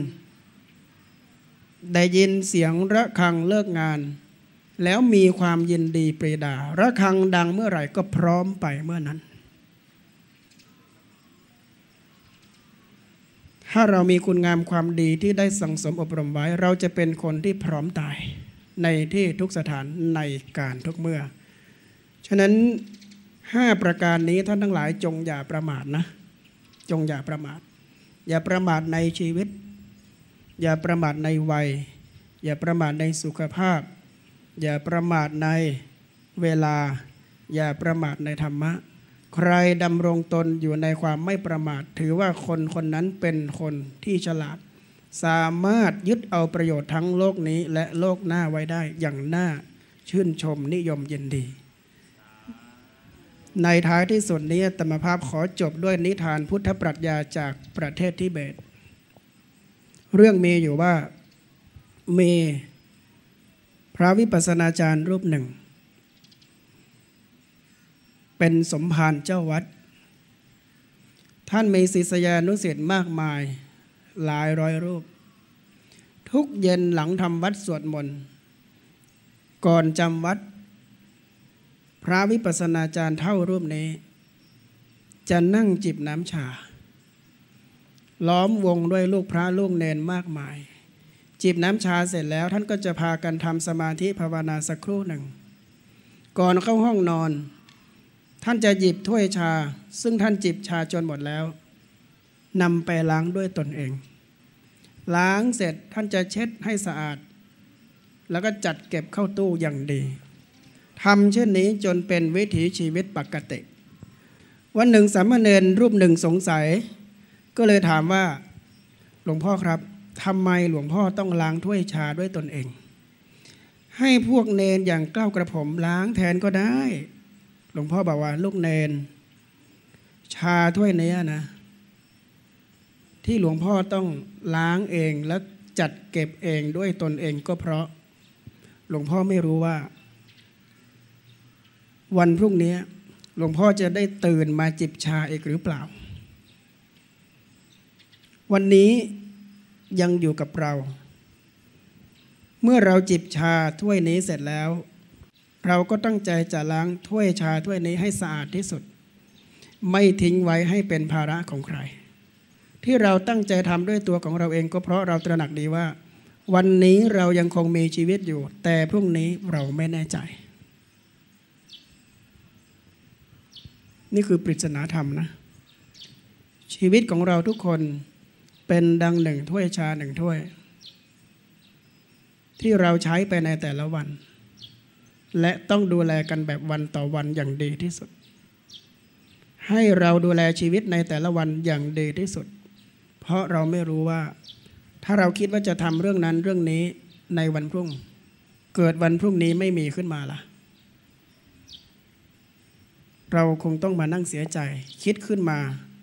ได้ยินเสียงระฆังเลิกงานแล้วมีความยินดีปรีดาระฆังดังเมื่อไหร่ก็พร้อมไปเมื่อนั้นถ้าเรามีคุณงามความดีที่ได้สั่งสมอบรมไว้เราจะเป็นคนที่พร้อมตายในที่ทุกสถานในการทุกเมื่อฉะนั้นห้าประการนี้ท่านทั้งหลายจงอย่าประมาทนะจงอย่าประมาทอย่าประมาทในชีวิตอย่าประมาทในวัยอย่าประมาทในสุขภาพอย่าประมาทในเวลาอย่าประมาทในธรรมะใครดำรงตนอยู่ในความไม่ประมาทถือว่าคนคนนั้นเป็นคนที่ฉลาดสามารถยึดเอาประโยชน์ทั้งโลกนี้และโลกหน้าไว้ได้อย่างน่าชื่นชมนิยมยินดีในท้ายที่สุดนี้อาตมาภาพขอจบด้วยนิทานพุทธปรัชญาจากประเทศทิเบตเรื่องมีอยู่ว่ามีพระวิปัสสนาจารย์รูปหนึ่งเป็นสมภารเจ้าวัดท่านมีศิษยานุศิษย์มากมายหลายร้อยรูปทุกเย็นหลังทำวัดสวดมนต์ก่อนจำวัดพระวิปัสสนาจารย์เท่ารูปนี้จะนั่งจิบน้ำชาล้อมวงด้วยลูกพระลูกเนนมากมายจิบน้ำชาเสร็จแล้วท่านก็จะพากันทำสมาธิภาวนาสักครู่หนึ่งก่อนเข้าห้องนอนท่านจะหยิบถ้วยชาซึ่งท่านจิบชาจนหมดแล้วนำไปล้างด้วยตนเองล้างเสร็จท่านจะเช็ดให้สะอาดแล้วก็จัดเก็บเข้าตู้อย่างดีทำเช่นนี้จนเป็นวิถีชีวิตปกติวันหนึ่งสามเณรรูปหนึ่งสงสัยก็เลยถามว่าหลวงพ่อครับทำไมหลวงพ่อต้องล้างถ้วยชาด้วยตนเองให้พวกเนนอย่างเกล้ากระผมล้างแทนก็ได้หลวงพ่อบอกว่าลูกเนนชาถ้วยนี้นะที่หลวงพ่อต้องล้างเองและจัดเก็บเองด้วยตนเองก็เพราะหลวงพ่อไม่รู้ว่าวันพรุ่งนี้หลวงพ่อจะได้ตื่นมาจิบชาอีกหรือเปล่าวันนี้ยังอยู่กับเราเมื่อเราจิบชาถ้วยนี้เสร็จแล้วเราก็ตั้งใจจะล้างถ้วยชาถ้วยนี้ให้สะอาดที่สุดไม่ทิ้งไว้ให้เป็นภาระของใครที่เราตั้งใจทำด้วยตัวของเราเองก็เพราะเราตระหนักดีว่าวันนี้เรายังคงมีชีวิตอยู่แต่พรุ่งนี้เราไม่แน่ใจนี่คือปริศนาธรรมนะชีวิตของเราทุกคนเป็นดังหนึ่งถ้วยชาหนึ่งถ้วยที่เราใช้ไปในแต่ละวันและต้องดูแลกันแบบวันต่อวันอย่างดีที่สุดให้เราดูแลชีวิตในแต่ละวันอย่างดีที่สุดเพราะเราไม่รู้ว่าถ้าเราคิดว่าจะทำเรื่องนั้นเรื่องนี้ในวันพรุ่งเกิดวันพรุ่งนี้ไม่มีขึ้นมาล่ะเราคงต้องมานั่งเสียใจคิดขึ้นมา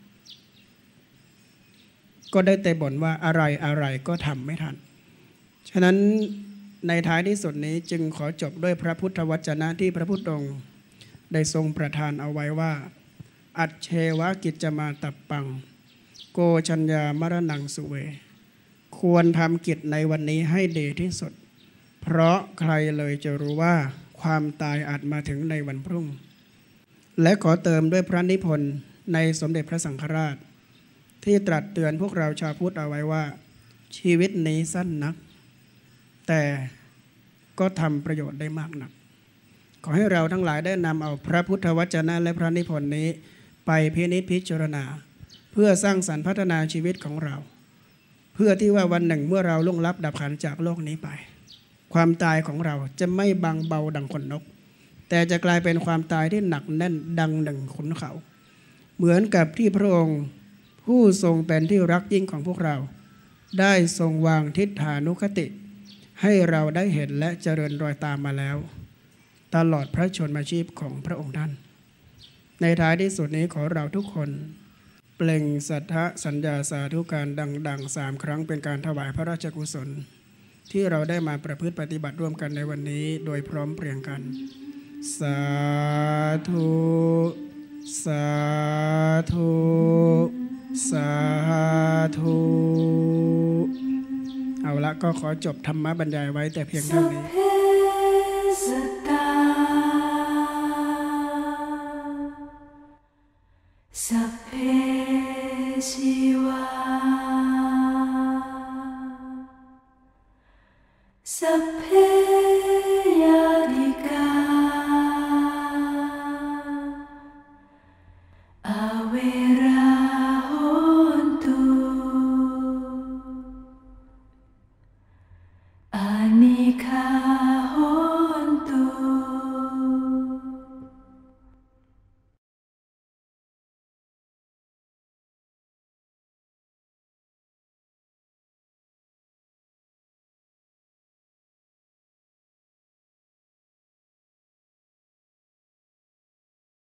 ก็ได้แต่บ่นว่าอะไรอะไรก็ทำไม่ทันฉะนั้นในท้ายที่สุดนี้จึงขอจบด้วยพระพุทธวจนะที่พระพุทธองค์ได้ทรงประทานเอาไว้ว่าอัจเชวะกิจจมาตับปังโกชัญญามรณังสุเวควรทำกิจในวันนี้ให้ดีที่สุดเพราะใครเลยจะรู้ว่าความตายอาจมาถึงในวันพรุ่งและขอเติมด้วยพระนิพนธ์ในสมเด็จพระสังฆราชที่ตรัสเตือนพวกเราชาวพุทธเอาไว้ว่าชีวิตนี้สั้นนักแต่ก็ทำประโยชน์ได้มากนักขอให้เราทั้งหลายได้นำเอาพระพุทธวจนะและพระนิพนธ์นี้ไปพินิจพิจารณาเพื่อสร้างสรรค์พัฒนาชีวิตของเราเพื่อที่ว่าวันหนึ่งเมื่อเราล่วงลับดับขันจากโลกนี้ไปความตายของเราจะไม่บางเบาดังขนนกแต่จะกลายเป็นความตายที่หนักแน่นดังหนึ่งขุนเขาเหมือนกับที่พระองค์ผู้ทรงเป็นที่รักยิ่งของพวกเราได้ทรงวางทิฏฐานุคติให้เราได้เห็นและเจริญรอยตามมาแล้วตลอดพระชนมาชีพของพระองค์ท่านในท้ายที่สุดนี้ขอเราทุกคนเปล่งสัทธสัญญาสาธุการดังๆสามครั้งเป็นการถวายพระราชกุศลที่เราได้มาประพฤติปฏิบัติร่วมกันในวันนี้โดยพร้อมเพรียงกันสาธุสาธุสาธุเอาละก็ขอจบธรรมบรรยายไว้แต่เพียงเท่านี้สัพเพสิ